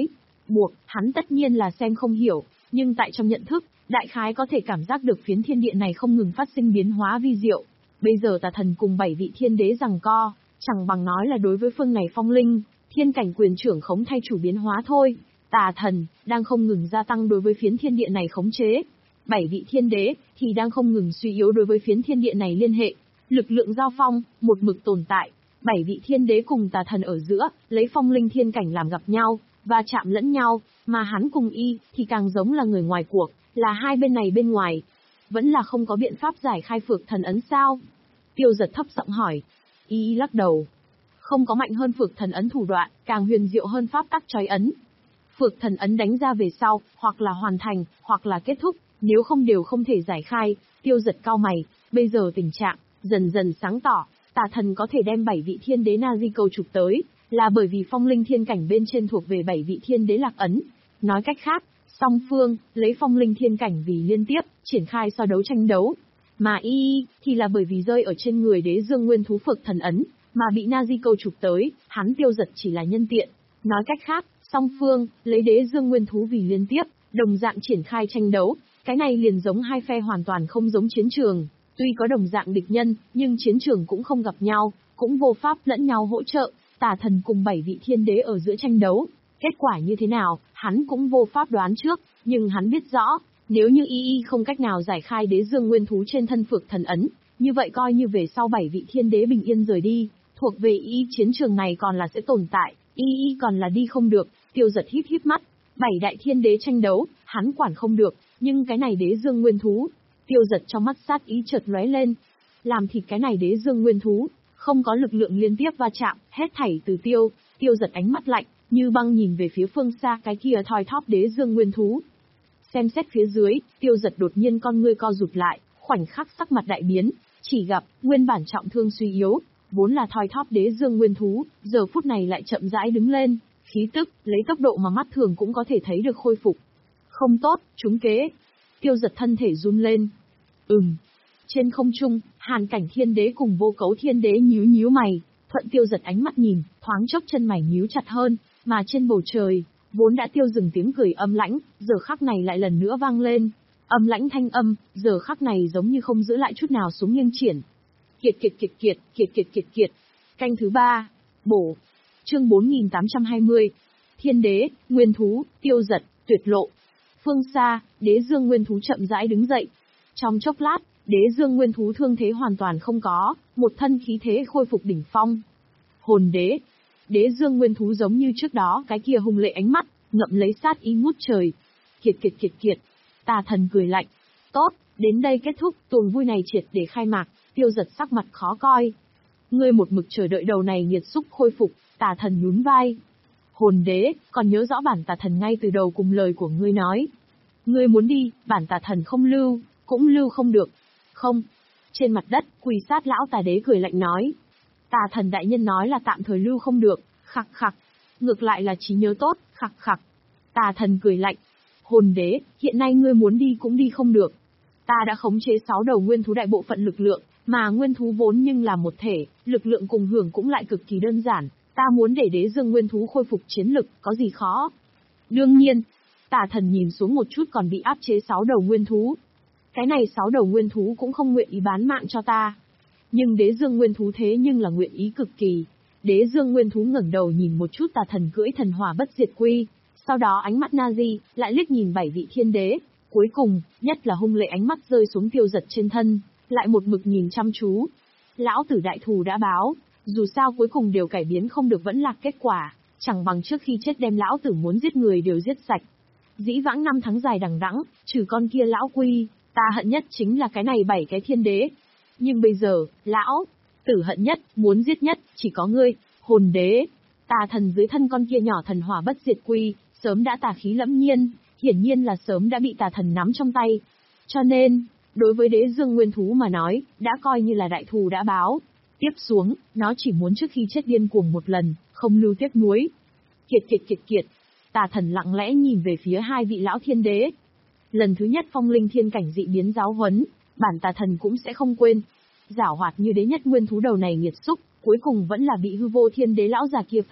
buộc, hắn tất nhiên là xem không hiểu, nhưng tại trong nhận thức, đại khái có thể cảm giác được phiến thiên địa này không ngừng phát sinh biến hóa vi diệu. Bây giờ tà thần cùng bảy vị thiên đế giằng co, chẳng bằng nói là đối với phương này phong linh, thiên cảnh quyền trưởng khống thay chủ biến hóa thôi. Tà thần, đang không ngừng gia tăng đối với phiến thiên địa này khống chế. Bảy vị thiên đế, thì đang không ngừng suy yếu đối với phiến thiên địa này liên hệ. Lực lượng giao phong, một mực tồn tại. Bảy vị thiên đế cùng tà thần ở giữa, lấy phong linh thiên cảnh làm gặp nhau, và chạm lẫn nhau, mà hắn cùng y, thì càng giống là người ngoài cuộc, là hai bên này bên ngoài. Vẫn là không có biện pháp giải khai phược thần ấn sao? Tiêu Giật thấp giọng hỏi. Y y lắc đầu. Không có mạnh hơn phược thần ấn thủ đoạn, càng huyền diệu hơn pháp tắc trói ấn. Phược thần ấn đánh ra về sau, hoặc là hoàn thành, hoặc là kết thúc, nếu không đều không thể giải khai. Tiêu Giật cau mày, bây giờ tình trạng dần dần sáng tỏ, tà thần có thể đem bảy vị thiên đế Na Di cầu trục tới, là bởi vì phong linh thiên cảnh bên trên thuộc về bảy vị thiên đế lạc ấn. Nói cách khác, song phương lấy phong linh thiên cảnh vì liên tiếp triển khai so đấu tranh đấu, mà y thì là bởi vì rơi ở trên người đế dương nguyên thú phược thần ấn, mà bị Na Di cầu trục tới, hắn Tiêu Giật chỉ là nhân tiện. Nói cách khác, song phương lấy đế dương nguyên thú vì liên tiếp, đồng dạng triển khai tranh đấu, cái này liền giống hai phe hoàn toàn không giống chiến trường. Tuy có đồng dạng địch nhân, nhưng chiến trường cũng không gặp nhau, cũng vô pháp lẫn nhau hỗ trợ. Tà thần cùng bảy vị thiên đế ở giữa tranh đấu, kết quả như thế nào, hắn cũng vô pháp đoán trước, nhưng hắn biết rõ, nếu như y y không cách nào giải khai đế dương nguyên thú trên thân phược thần ấn, như vậy coi như về sau bảy vị thiên đế bình yên rời đi, thuộc về y chiến trường này còn là sẽ tồn tại, y y còn là đi không được. Tiêu Giật híp híp mắt, bảy đại thiên đế tranh đấu, hắn quản không được, nhưng cái này đế dương nguyên thú, Tiêu Giật trong mắt sát ý chợt lóe lên. Làm thịt cái này đế dương nguyên thú, không có lực lượng liên tiếp va chạm, hết thảy từ tiêu, Tiêu Giật ánh mắt lạnh, như băng nhìn về phía phương xa cái kia thoi thóp đế dương nguyên thú. Xem xét phía dưới, Tiêu Giật đột nhiên con ngươi co rụt lại, khoảnh khắc sắc mặt đại biến, chỉ gặp, nguyên bản trọng thương suy yếu, vốn là thoi thóp đế dương nguyên thú, giờ phút này lại chậm rãi đứng lên, khí tức, lấy tốc độ mà mắt thường cũng có thể thấy được khôi phục. Không tốt, trúng kế. Tiêu Giật thân thể run lên. Ừm. Trên không trung, Hàn Cảnh Thiên Đế cùng Vô Cấu Thiên Đế nhíu nhíu mày, thuận Tiêu Giật ánh mắt nhìn, thoáng chốc chân mày nhíu chặt hơn, mà trên bầu trời, vốn đã tiêu dừng tiếng cười âm lãnh, giờ khắc này lại lần nữa vang lên. Âm lãnh thanh âm, giờ khắc này giống như không giữ lại chút nào xuống nghiêng triển. Kiệt kiệt kiệt kiệt, kiệt kiệt kiệt kiệt. Canh thứ ba, bổ. Chương bốn nghìn tám trăm hai mươi. Thiên Đế, Nguyên Thú, Tiêu Giật, tuyệt lộ. Phương xa, đế dương nguyên thú chậm rãi đứng dậy. Trong chốc lát, đế dương nguyên thú thương thế hoàn toàn không có, một thân khí thế khôi phục đỉnh phong. Hồn đế. Đế dương nguyên thú giống như trước đó cái kia hung lệ ánh mắt, ngậm lấy sát ý ngút trời. Kiệt kiệt kiệt kiệt. Tà thần cười lạnh. Tốt, đến đây kết thúc, tuồng vui này triệt để khai mạc. Tiêu Giật sắc mặt khó coi. Ngươi một mực chờ đợi đầu này nghiệt xúc khôi phục, tà thần nhún vai. Hồn đế, còn nhớ rõ bản tà thần ngay từ đầu cùng lời của ngươi nói. Ngươi muốn đi, bản tà thần không lưu, cũng lưu không được. Không. Trên mặt đất, quỳ sát lão tà đế cười lạnh nói. Tà thần đại nhân nói là tạm thời lưu không được, khặc khặc. Ngược lại là trí nhớ tốt, khặc khặc. Tà thần cười lạnh. Hồn đế, hiện nay ngươi muốn đi cũng đi không được. Ta đã khống chế sáu đầu nguyên thú đại bộ phận lực lượng, mà nguyên thú vốn nhưng là một thể, lực lượng cùng hưởng cũng lại cực kỳ đơn giản. Ta muốn để đế dương nguyên thú khôi phục chiến lực, có gì khó? Đương nhiên, tà thần nhìn xuống một chút còn bị áp chế sáu đầu nguyên thú. Cái này sáu đầu nguyên thú cũng không nguyện ý bán mạng cho ta. Nhưng đế dương nguyên thú thế nhưng là nguyện ý cực kỳ. Đế dương nguyên thú ngẩng đầu nhìn một chút tà thần cưỡi thần hỏa bất diệt quy. Sau đó ánh mắt Nazi lại liếc nhìn bảy vị thiên đế. Cuối cùng, nhất là hung lệ ánh mắt rơi xuống Tiêu Giật trên thân, lại một mực nhìn chăm chú. Lão tử đại thù đã báo. Dù sao cuối cùng đều cải biến không được vẫn là kết quả, chẳng bằng trước khi chết đem lão tử muốn giết người đều giết sạch. Dĩ vãng năm tháng dài đằng đẵng, trừ con kia lão quy, ta hận nhất chính là cái này bảy cái thiên đế. Nhưng bây giờ, lão tử hận nhất, muốn giết nhất, chỉ có ngươi, hồn đế. Tà thần dưới thân con kia nhỏ thần hỏa bất diệt quy, sớm đã tà khí lẫm nhiên, hiển nhiên là sớm đã bị tà thần nắm trong tay. Cho nên, đối với đế dương nguyên thú mà nói, đã coi như là đại thù đã báo. Tiếp xuống, nó chỉ muốn trước khi chết điên cuồng một lần, không lưu tiếc nuối. Kiệt kiệt kiệt kiệt. Tà thần lặng lẽ nhìn về phía hai vị lão thiên đế. Lần thứ nhất phong linh thiên cảnh dị biến giáo huấn, bản tà thần cũng sẽ không quên. Giảo hoạt như đế nhất nguyên thú đầu này nghiệt xúc, cuối cùng vẫn là bị hư vô thiên đế lão già kia phá cục,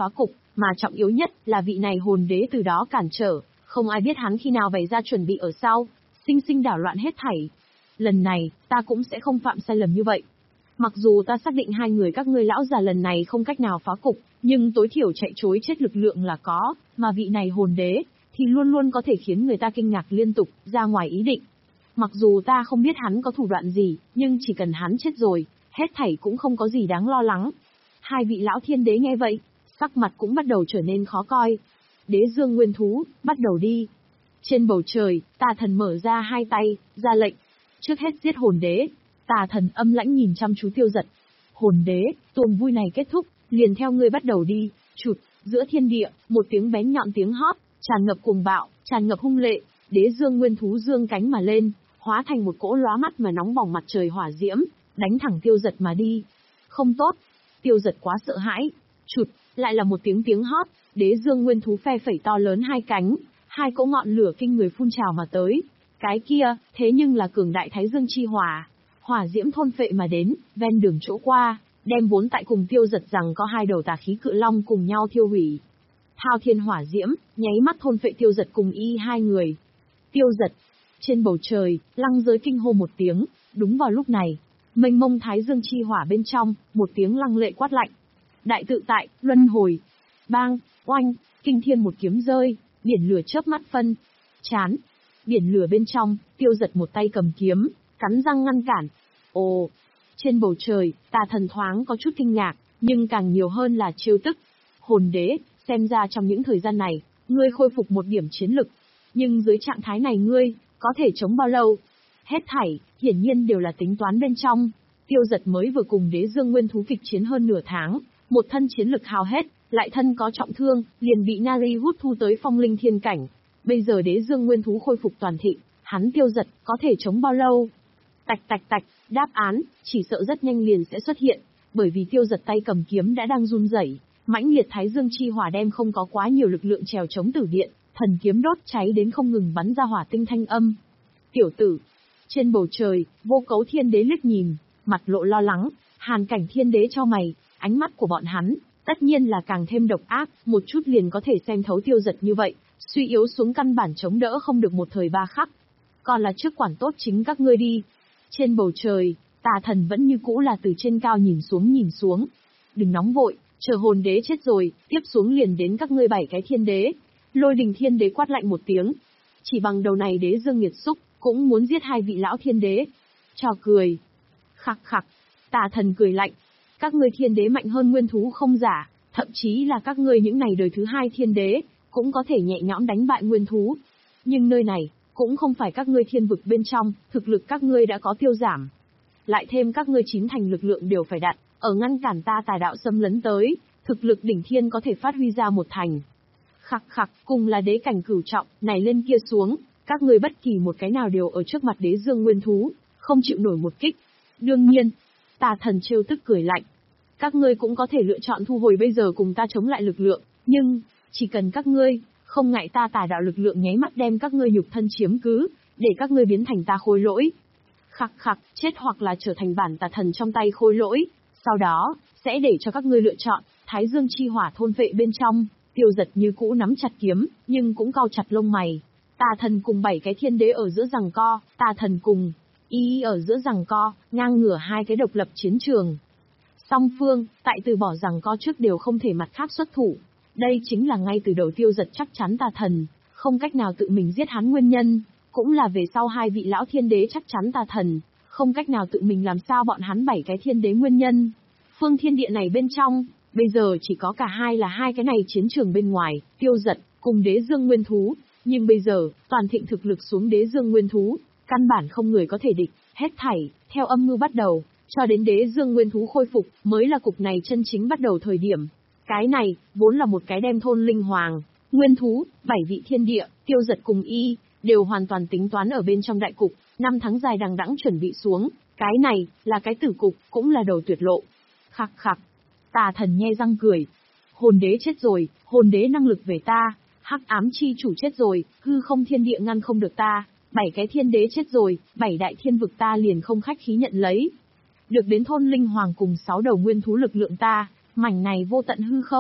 mà trọng yếu nhất là vị này hồn đế từ đó cản trở, không ai biết hắn khi nào bày ra chuẩn bị ở sau, sinh sinh đảo loạn hết thảy. Lần này, ta cũng sẽ không phạm sai lầm như vậy. Mặc dù ta xác định hai người các ngươi lão già lần này không cách nào phá cục, nhưng tối thiểu chạy trối chết lực lượng là có, mà vị này hồn đế, thì luôn luôn có thể khiến người ta kinh ngạc liên tục, ra ngoài ý định. Mặc dù ta không biết hắn có thủ đoạn gì, nhưng chỉ cần hắn chết rồi, hết thảy cũng không có gì đáng lo lắng. Hai vị lão thiên đế nghe vậy, sắc mặt cũng bắt đầu trở nên khó coi. Đế dương nguyên thú, bắt đầu đi. Trên bầu trời, tà thần mở ra hai tay, ra lệnh. Trước hết giết hồn đế. Tà thần âm lãnh nhìn chăm chú Tiêu Dật. Hồn đế, tuồng vui này kết thúc, liền theo ngươi bắt đầu đi. Chụt, giữa thiên địa, một tiếng bén nhọn tiếng hót, tràn ngập cuồng bạo, tràn ngập hung lệ. Đế dương nguyên thú dương cánh mà lên, hóa thành một cỗ lóa mắt mà nóng bỏng mặt trời hỏa diễm, đánh thẳng Tiêu Dật mà đi. Không tốt. Tiêu Dật quá sợ hãi. Chụt, lại là một tiếng tiếng hót, đế dương nguyên thú phe phẩy to lớn hai cánh, hai cỗ ngọn lửa kinh người phun trào mà tới. Cái kia, thế nhưng là cường đại thái dương chi hỏa, hỏa diễm thôn phệ mà đến, ven đường chỗ qua, đem vốn tại cùng Tiêu Dật rằng có hai đầu tà khí cự long cùng nhau thiêu hủy. Thao thiên hỏa diễm, nháy mắt thôn phệ Tiêu Dật cùng y hai người. Tiêu Dật. Trên bầu trời, lăng giới kinh hô một tiếng, đúng vào lúc này, mênh mông thái dương chi hỏa bên trong, một tiếng lăng lệ quát lạnh. Đại tự tại, luân hồi. Bang, oanh, kinh thiên một kiếm rơi, biển lửa chớp mắt phân. Chán. Biển lửa bên trong, Tiêu Dật một tay cầm kiếm, cắn răng ngăn cản. Ồ. Trên bầu trời, tà thần thoáng có chút kinh ngạc, nhưng càng nhiều hơn là trêu tức. Hồn đế, xem ra trong những thời gian này, ngươi khôi phục một điểm chiến lực. Nhưng dưới trạng thái này ngươi, có thể chống bao lâu? Hết thảy, hiển nhiên đều là tính toán bên trong. Tiêu Dật mới vừa cùng đế dương nguyên thú kịch chiến hơn nửa tháng, một thân chiến lực hao hết, lại thân có trọng thương, liền bị Nari hút thu tới phong linh thiên cảnh. Bây giờ đế dương nguyên thú khôi phục toàn thịnh, hắn Tiêu Dật có thể chống bao lâu? Tạch tạch tạch, đáp án, chỉ sợ rất nhanh liền sẽ xuất hiện, bởi vì Tiêu Dật tay cầm kiếm đã đang run rẩy, mãnh liệt thái dương chi hỏa đem không có quá nhiều lực lượng trèo chống tử điện, thần kiếm đốt cháy đến không ngừng bắn ra hỏa tinh thanh âm. Tiểu tử. Trên bầu trời, vô cấu thiên đế liếc nhìn, mặt lộ lo lắng, hàn cảnh thiên đế cho mày, ánh mắt của bọn hắn, tất nhiên là càng thêm độc ác, một chút liền có thể xem thấu Tiêu Dật như vậy, suy yếu xuống căn bản chống đỡ không được một thời ba khắc. Còn là trước quản tốt chính các ngươi đi. Trên bầu trời, tà thần vẫn như cũ là từ trên cao nhìn xuống nhìn xuống. Đừng nóng vội, chờ hồn đế chết rồi, tiếp xuống liền đến các ngươi bảy cái thiên đế. Lôi đình thiên đế quát lạnh một tiếng. Chỉ bằng đầu này đế dương nghiệt xúc, cũng muốn giết hai vị lão thiên đế. Trò cười. Khặc khặc. Tà thần cười lạnh. Các ngươi thiên đế mạnh hơn nguyên thú không giả, thậm chí là các ngươi những này đời thứ hai thiên đế, cũng có thể nhẹ nhõm đánh bại nguyên thú. Nhưng nơi này, cũng không phải các ngươi thiên vực bên trong, thực lực các ngươi đã có tiêu giảm. Lại thêm các ngươi chín thành lực lượng đều phải đặt, ở ngăn cản ta tà đạo xâm lấn tới, thực lực đỉnh thiên có thể phát huy ra một thành. Khặc khặc, cùng là đế cảnh cửu trọng, này lên kia xuống, các ngươi bất kỳ một cái nào đều ở trước mặt đế dương nguyên thú, không chịu nổi một kích. Đương nhiên, tà thần trêu tức cười lạnh. Các ngươi cũng có thể lựa chọn thu hồi bây giờ cùng ta chống lại lực lượng, nhưng, chỉ cần các ngươi, không ngại ta tà đạo lực lượng nháy mắt đem các ngươi nhục thân chiếm cứ, để các ngươi biến thành ta khôi lỗi. Khặc khặc, chết hoặc là trở thành bản tà thần trong tay khôi lỗi, sau đó, sẽ để cho các ngươi lựa chọn, thái dương chi hỏa thôn vệ bên trong. Tiêu Dật như cũ nắm chặt kiếm, nhưng cũng cau chặt lông mày. Tà thần cùng bảy cái thiên đế ở giữa giằng co, tà thần cùng y ở giữa giằng co, ngang ngửa hai cái độc lập chiến trường. Song phương, tại từ bỏ giằng co trước đều không thể mặt khác xuất thủ. Đây chính là ngay từ đầu Tiêu Dật chắc chắn tà thần, không cách nào tự mình giết hắn nguyên nhân, cũng là về sau hai vị lão thiên đế chắc chắn tà thần, không cách nào tự mình làm sao bọn hắn bảy cái thiên đế nguyên nhân. Phương thiên địa này bên trong, bây giờ chỉ có cả hai là hai cái này chiến trường bên ngoài, Tiêu Dật, cùng đế dương nguyên thú, nhưng bây giờ, toàn thịnh thực lực xuống đế dương nguyên thú, căn bản không người có thể địch, hết thảy, theo âm mưu bắt đầu, cho đến đế dương nguyên thú khôi phục, mới là cục này chân chính bắt đầu thời điểm. Cái này, vốn là một cái đem thôn linh hoàng, nguyên thú, bảy vị thiên địa, Tiêu Dật cùng y, đều hoàn toàn tính toán ở bên trong đại cục, năm tháng dài đằng đẵng chuẩn bị xuống, cái này, là cái tử cục, cũng là đầu tuyệt lộ. Khặc khặc. Tà thần nhe răng cười. Hồn đế chết rồi, hồn đế năng lực về ta, hắc ám chi chủ chết rồi, hư không thiên địa ngăn không được ta, bảy cái thiên đế chết rồi, bảy đại thiên vực ta liền không khách khí nhận lấy. Được đến thôn linh hoàng cùng sáu đầu nguyên thú lực lượng ta, mảnh này vô tận hư không,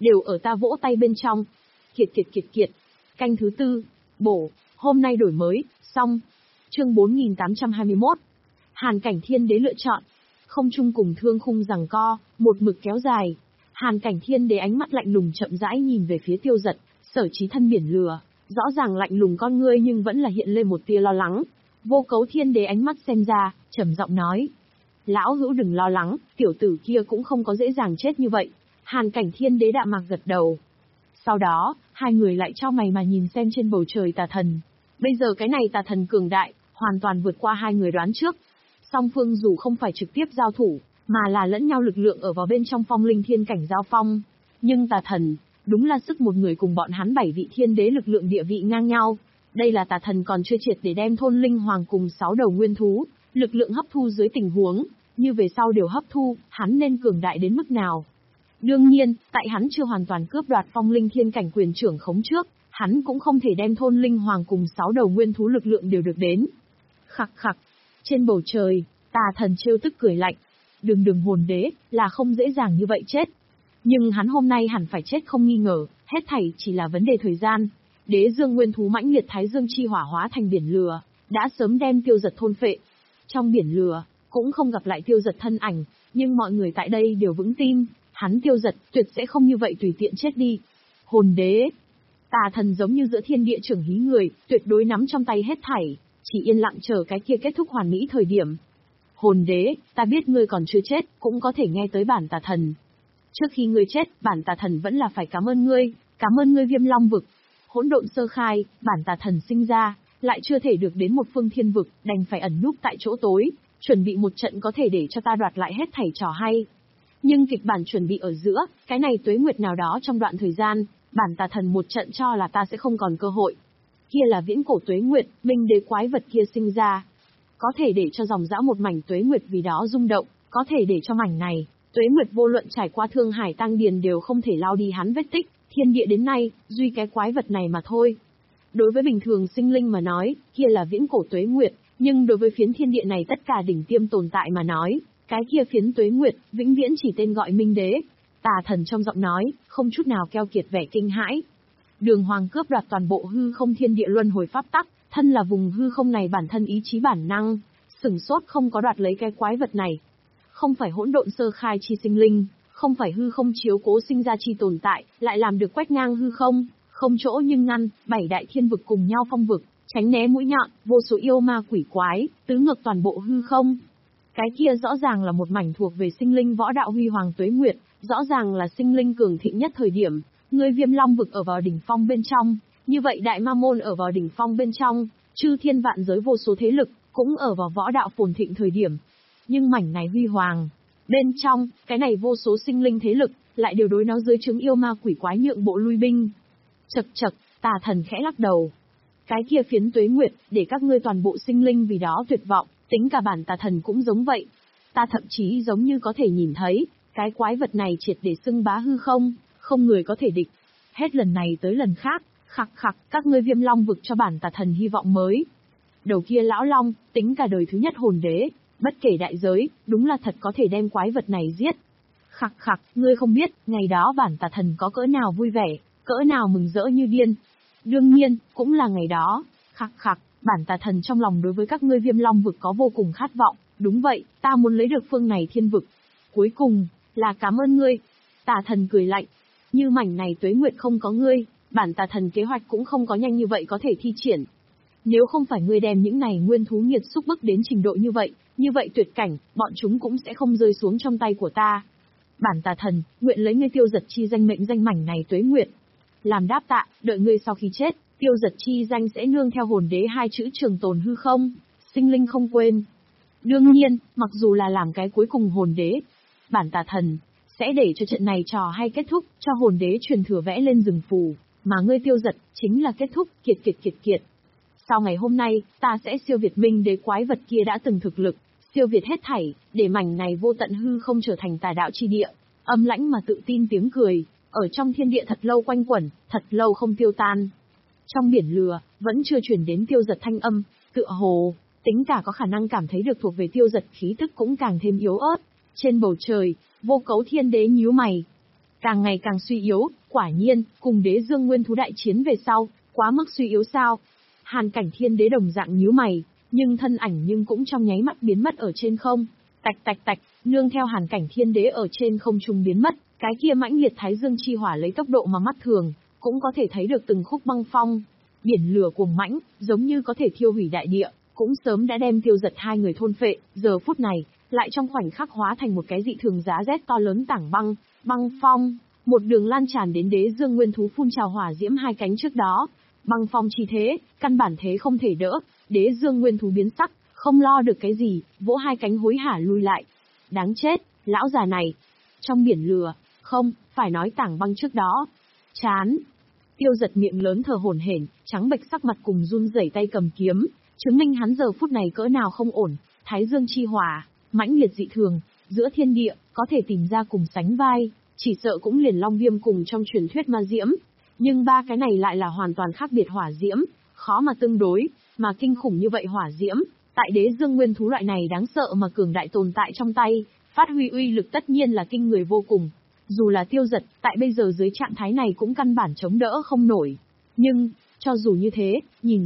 đều ở ta vỗ tay bên trong. Kiệt kiệt kiệt kiệt. Canh thứ tư, bổ, hôm nay đổi mới, xong. Chương bốn nghìn tám trăm hai mươi mốt. Hàn Cảnh Thiên Đế lựa chọn. Không trung cùng thương khung giằng co, một mực kéo dài. Hàn Cảnh Thiên Đế ánh mắt lạnh lùng chậm rãi nhìn về phía Tiêu Dật, Sở Chí thân biển lừa, rõ ràng lạnh lùng con ngươi nhưng vẫn là hiện lên một tia lo lắng. Vô Cấu Thiên Đế ánh mắt xem ra, trầm giọng nói: "Lão hữu đừng lo lắng, tiểu tử kia cũng không có dễ dàng chết như vậy." Hàn Cảnh Thiên Đế đạm mạc gật đầu. Sau đó, hai người lại chau mày mà nhìn xem trên bầu trời tà thần. Bây giờ cái này tà thần cường đại, hoàn toàn vượt qua hai người đoán trước. Song phương dù không phải trực tiếp giao thủ, mà là lẫn nhau lực lượng ở vào bên trong phong linh thiên cảnh giao phong. Nhưng tà thần, đúng là sức một người cùng bọn hắn bảy vị thiên đế lực lượng địa vị ngang nhau. Đây là tà thần còn chưa triệt để đem thôn linh hoàng cùng sáu đầu nguyên thú, lực lượng hấp thu dưới tình huống, như về sau đều hấp thu, hắn nên cường đại đến mức nào. Đương nhiên, tại hắn chưa hoàn toàn cướp đoạt phong linh thiên cảnh quyền trưởng khống trước, hắn cũng không thể đem thôn linh hoàng cùng sáu đầu nguyên thú lực lượng đều được đến. Khặc khặc, trên bầu trời, tà thần trêu tức cười lạnh. Đường đường hồn đế, là không dễ dàng như vậy chết. Nhưng hắn hôm nay hẳn phải chết không nghi ngờ, hết thảy chỉ là vấn đề thời gian. Đế dương nguyên thú mãnh liệt thái dương chi hỏa hóa thành biển lửa, đã sớm đem Tiêu Dật thôn phệ. Trong biển lửa, cũng không gặp lại Tiêu Dật thân ảnh, nhưng mọi người tại đây đều vững tin, hắn Tiêu Dật tuyệt sẽ không như vậy tùy tiện chết đi. Hồn đế, tà thần giống như giữa thiên địa trưởng hí người, tuyệt đối nắm trong tay hết thảy, chỉ yên lặng chờ cái kia kết thúc hoàn mỹ thời điểm. Hồn đế, ta biết ngươi còn chưa chết, cũng có thể nghe tới bản tà thần. Trước khi ngươi chết, bản tà thần vẫn là phải cảm ơn ngươi, cảm ơn ngươi Viêm Long vực. Hỗn độn sơ khai, bản tà thần sinh ra, lại chưa thể được đến một phương thiên vực, đành phải ẩn núp tại chỗ tối, chuẩn bị một trận có thể để cho ta đoạt lại hết thảy trò hay. Nhưng kịch bản chuẩn bị ở giữa, cái này tuế nguyệt nào đó trong đoạn thời gian, bản tà thần một trận cho là ta sẽ không còn cơ hội. Kia là viễn cổ tuế nguyệt, minh đế quái vật kia sinh ra. Có thể để cho dòng dã một mảnh tuế nguyệt vì đó rung động, có thể để cho mảnh này, tuế nguyệt vô luận trải qua thương hải tăng điền đều không thể lao đi hắn vết tích, thiên địa đến nay, duy cái quái vật này mà thôi. Đối với bình thường sinh linh mà nói, kia là viễn cổ tuế nguyệt, nhưng đối với phiến thiên địa này tất cả đỉnh tiêm tồn tại mà nói, cái kia phiến tuế nguyệt, vĩnh viễn chỉ tên gọi minh đế. Tà thần trong giọng nói, không chút nào keo kiệt vẻ kinh hãi. Đường Hoàng cướp đoạt toàn bộ hư không thiên địa luân hồi pháp tắc, thân là vùng hư không này bản thân ý chí bản năng, sửng sốt không có đoạt lấy cái quái vật này. Không phải hỗn độn sơ khai chi sinh linh, không phải hư không chiếu cố sinh ra chi tồn tại, lại làm được quét ngang hư không, không chỗ nhưng ngăn, bảy đại thiên vực cùng nhau phong vực, tránh né mũi nhọn, vô số yêu ma quỷ quái, tứ ngược toàn bộ hư không. Cái kia rõ ràng là một mảnh thuộc về sinh linh võ đạo huy hoàng tuế nguyệt, rõ ràng là sinh linh cường thịnh nhất thời điểm, người Viêm Long vực ở vào đỉnh phong bên trong, như vậy Đại Ma Môn ở vào đỉnh phong bên trong, chư thiên vạn giới vô số thế lực, cũng ở vào võ đạo phồn thịnh thời điểm. Nhưng mảnh này huy hoàng, bên trong, cái này vô số sinh linh thế lực, lại đều đối nó dưới trướng yêu ma quỷ quái nhượng bộ lui binh. Chậc chậc, tà thần khẽ lắc đầu. Cái kia phiến tuế nguyệt, để các ngươi toàn bộ sinh linh vì đó tuyệt vọng, tính cả bản tà thần cũng giống vậy. Ta thậm chí giống như có thể nhìn thấy, cái quái vật này triệt để xưng bá hư không, không người có thể địch. Hết lần này tới lần khác, khặc khặc, các ngươi Viêm Long vực cho bản tà thần hy vọng mới. Đầu kia lão long, tính cả đời thứ nhất hồn đế, bất kể đại giới, đúng là thật có thể đem quái vật này giết. Khặc khặc, ngươi không biết, ngày đó bản tà thần có cỡ nào vui vẻ, cỡ nào mừng rỡ như điên. Đương nhiên, cũng là ngày đó, khặc khặc, bản tà thần trong lòng đối với các ngươi Viêm Long vực có vô cùng khát vọng, đúng vậy, ta muốn lấy được phương này thiên vực. Cuối cùng, là cảm ơn ngươi. Tà thần cười lạnh, như mảnh này tuế nguyệt không có ngươi, bản tà thần kế hoạch cũng không có nhanh như vậy có thể thi triển. Nếu không phải ngươi đem những này nguyên thú nghiệt xúc bức đến trình độ như vậy, như vậy tuyệt cảnh, bọn chúng cũng sẽ không rơi xuống trong tay của ta. Bản tà thần, nguyện lấy ngươi Tiêu Dật chi danh mệnh danh mảnh này tuế nguyệt. Làm đáp tạ, đợi ngươi sau khi chết, Tiêu Dật chi danh sẽ nương theo hồn đế hai chữ trường tồn hư không, sinh linh không quên. Đương nhiên, mặc dù là làm cái cuối cùng hồn đế, bản tà thần sẽ để cho trận này trò hay kết thúc, cho hồn đế truyền thừa vẽ lên rừng phù, mà ngươi Tiêu Dật chính là kết thúc, kiệt kiệt kiệt kiệt. Sau ngày hôm nay, ta sẽ siêu việt minh đế quái vật kia đã từng thực lực, siêu việt hết thảy, để mảnh này vô tận hư không trở thành tà đạo chi địa. Âm lãnh mà tự tin tiếng cười, ở trong thiên địa thật lâu quanh quẩn, thật lâu không tiêu tan. Trong biển lửa, vẫn chưa chuyển đến Tiêu Dật thanh âm, tựa hồ, tính cả có khả năng cảm thấy được thuộc về Tiêu Dật khí tức cũng càng thêm yếu ớt. Trên bầu trời, Vô Cấu Thiên Đế nhíu mày. càng ngày càng suy yếu, quả nhiên, cùng đế dương nguyên thú đại chiến về sau, quá mức suy yếu sao? Hàn Cảnh Thiên Đế đồng dạng nhíu mày, nhưng thân ảnh nhưng cũng trong nháy mắt biến mất ở trên không. Tạch tạch tạch, nương theo Hàn Cảnh Thiên Đế ở trên không trung biến mất, cái kia mãnh liệt thái dương chi hỏa lấy tốc độ mà mắt thường cũng có thể thấy được từng khúc băng phong, biển lửa cuồng mãnh, giống như có thể thiêu hủy đại địa, cũng sớm đã đem Tiêu Dật hai người thôn phệ, giờ phút này, lại trong khoảnh khắc hóa thành một cái dị thường giá rét to lớn tảng băng, băng phong, một đường lan tràn đến đế dương nguyên thú phun trào hỏa diễm hai cánh trước đó. Băng phong chi thế, căn bản thế không thể đỡ, đế dương nguyên thú biến sắc, không lo được cái gì, vỗ hai cánh hối hả lui lại. Đáng chết, lão già này. Trong biển lửa, không, phải nói tảng băng trước đó. Chán. Tiêu Dật miệng lớn thở hổn hển, trắng bệch sắc mặt cùng run rẩy tay cầm kiếm, chứng minh hắn giờ phút này cỡ nào không ổn. Thái dương chi hỏa, mãnh liệt dị thường, giữa thiên địa, có thể tìm ra cùng sánh vai, chỉ sợ cũng liền Long Viêm cùng trong truyền thuyết ma diễm. Nhưng ba cái này lại là hoàn toàn khác biệt hỏa diễm, khó mà tương đối, mà kinh khủng như vậy hỏa diễm, tại đế dương nguyên thú loại này đáng sợ mà cường đại tồn tại trong tay, phát huy uy lực tất nhiên là kinh người vô cùng. Dù là Tiêu Dật, tại bây giờ dưới trạng thái này cũng căn bản chống đỡ không nổi. Nhưng, cho dù như thế, nhìn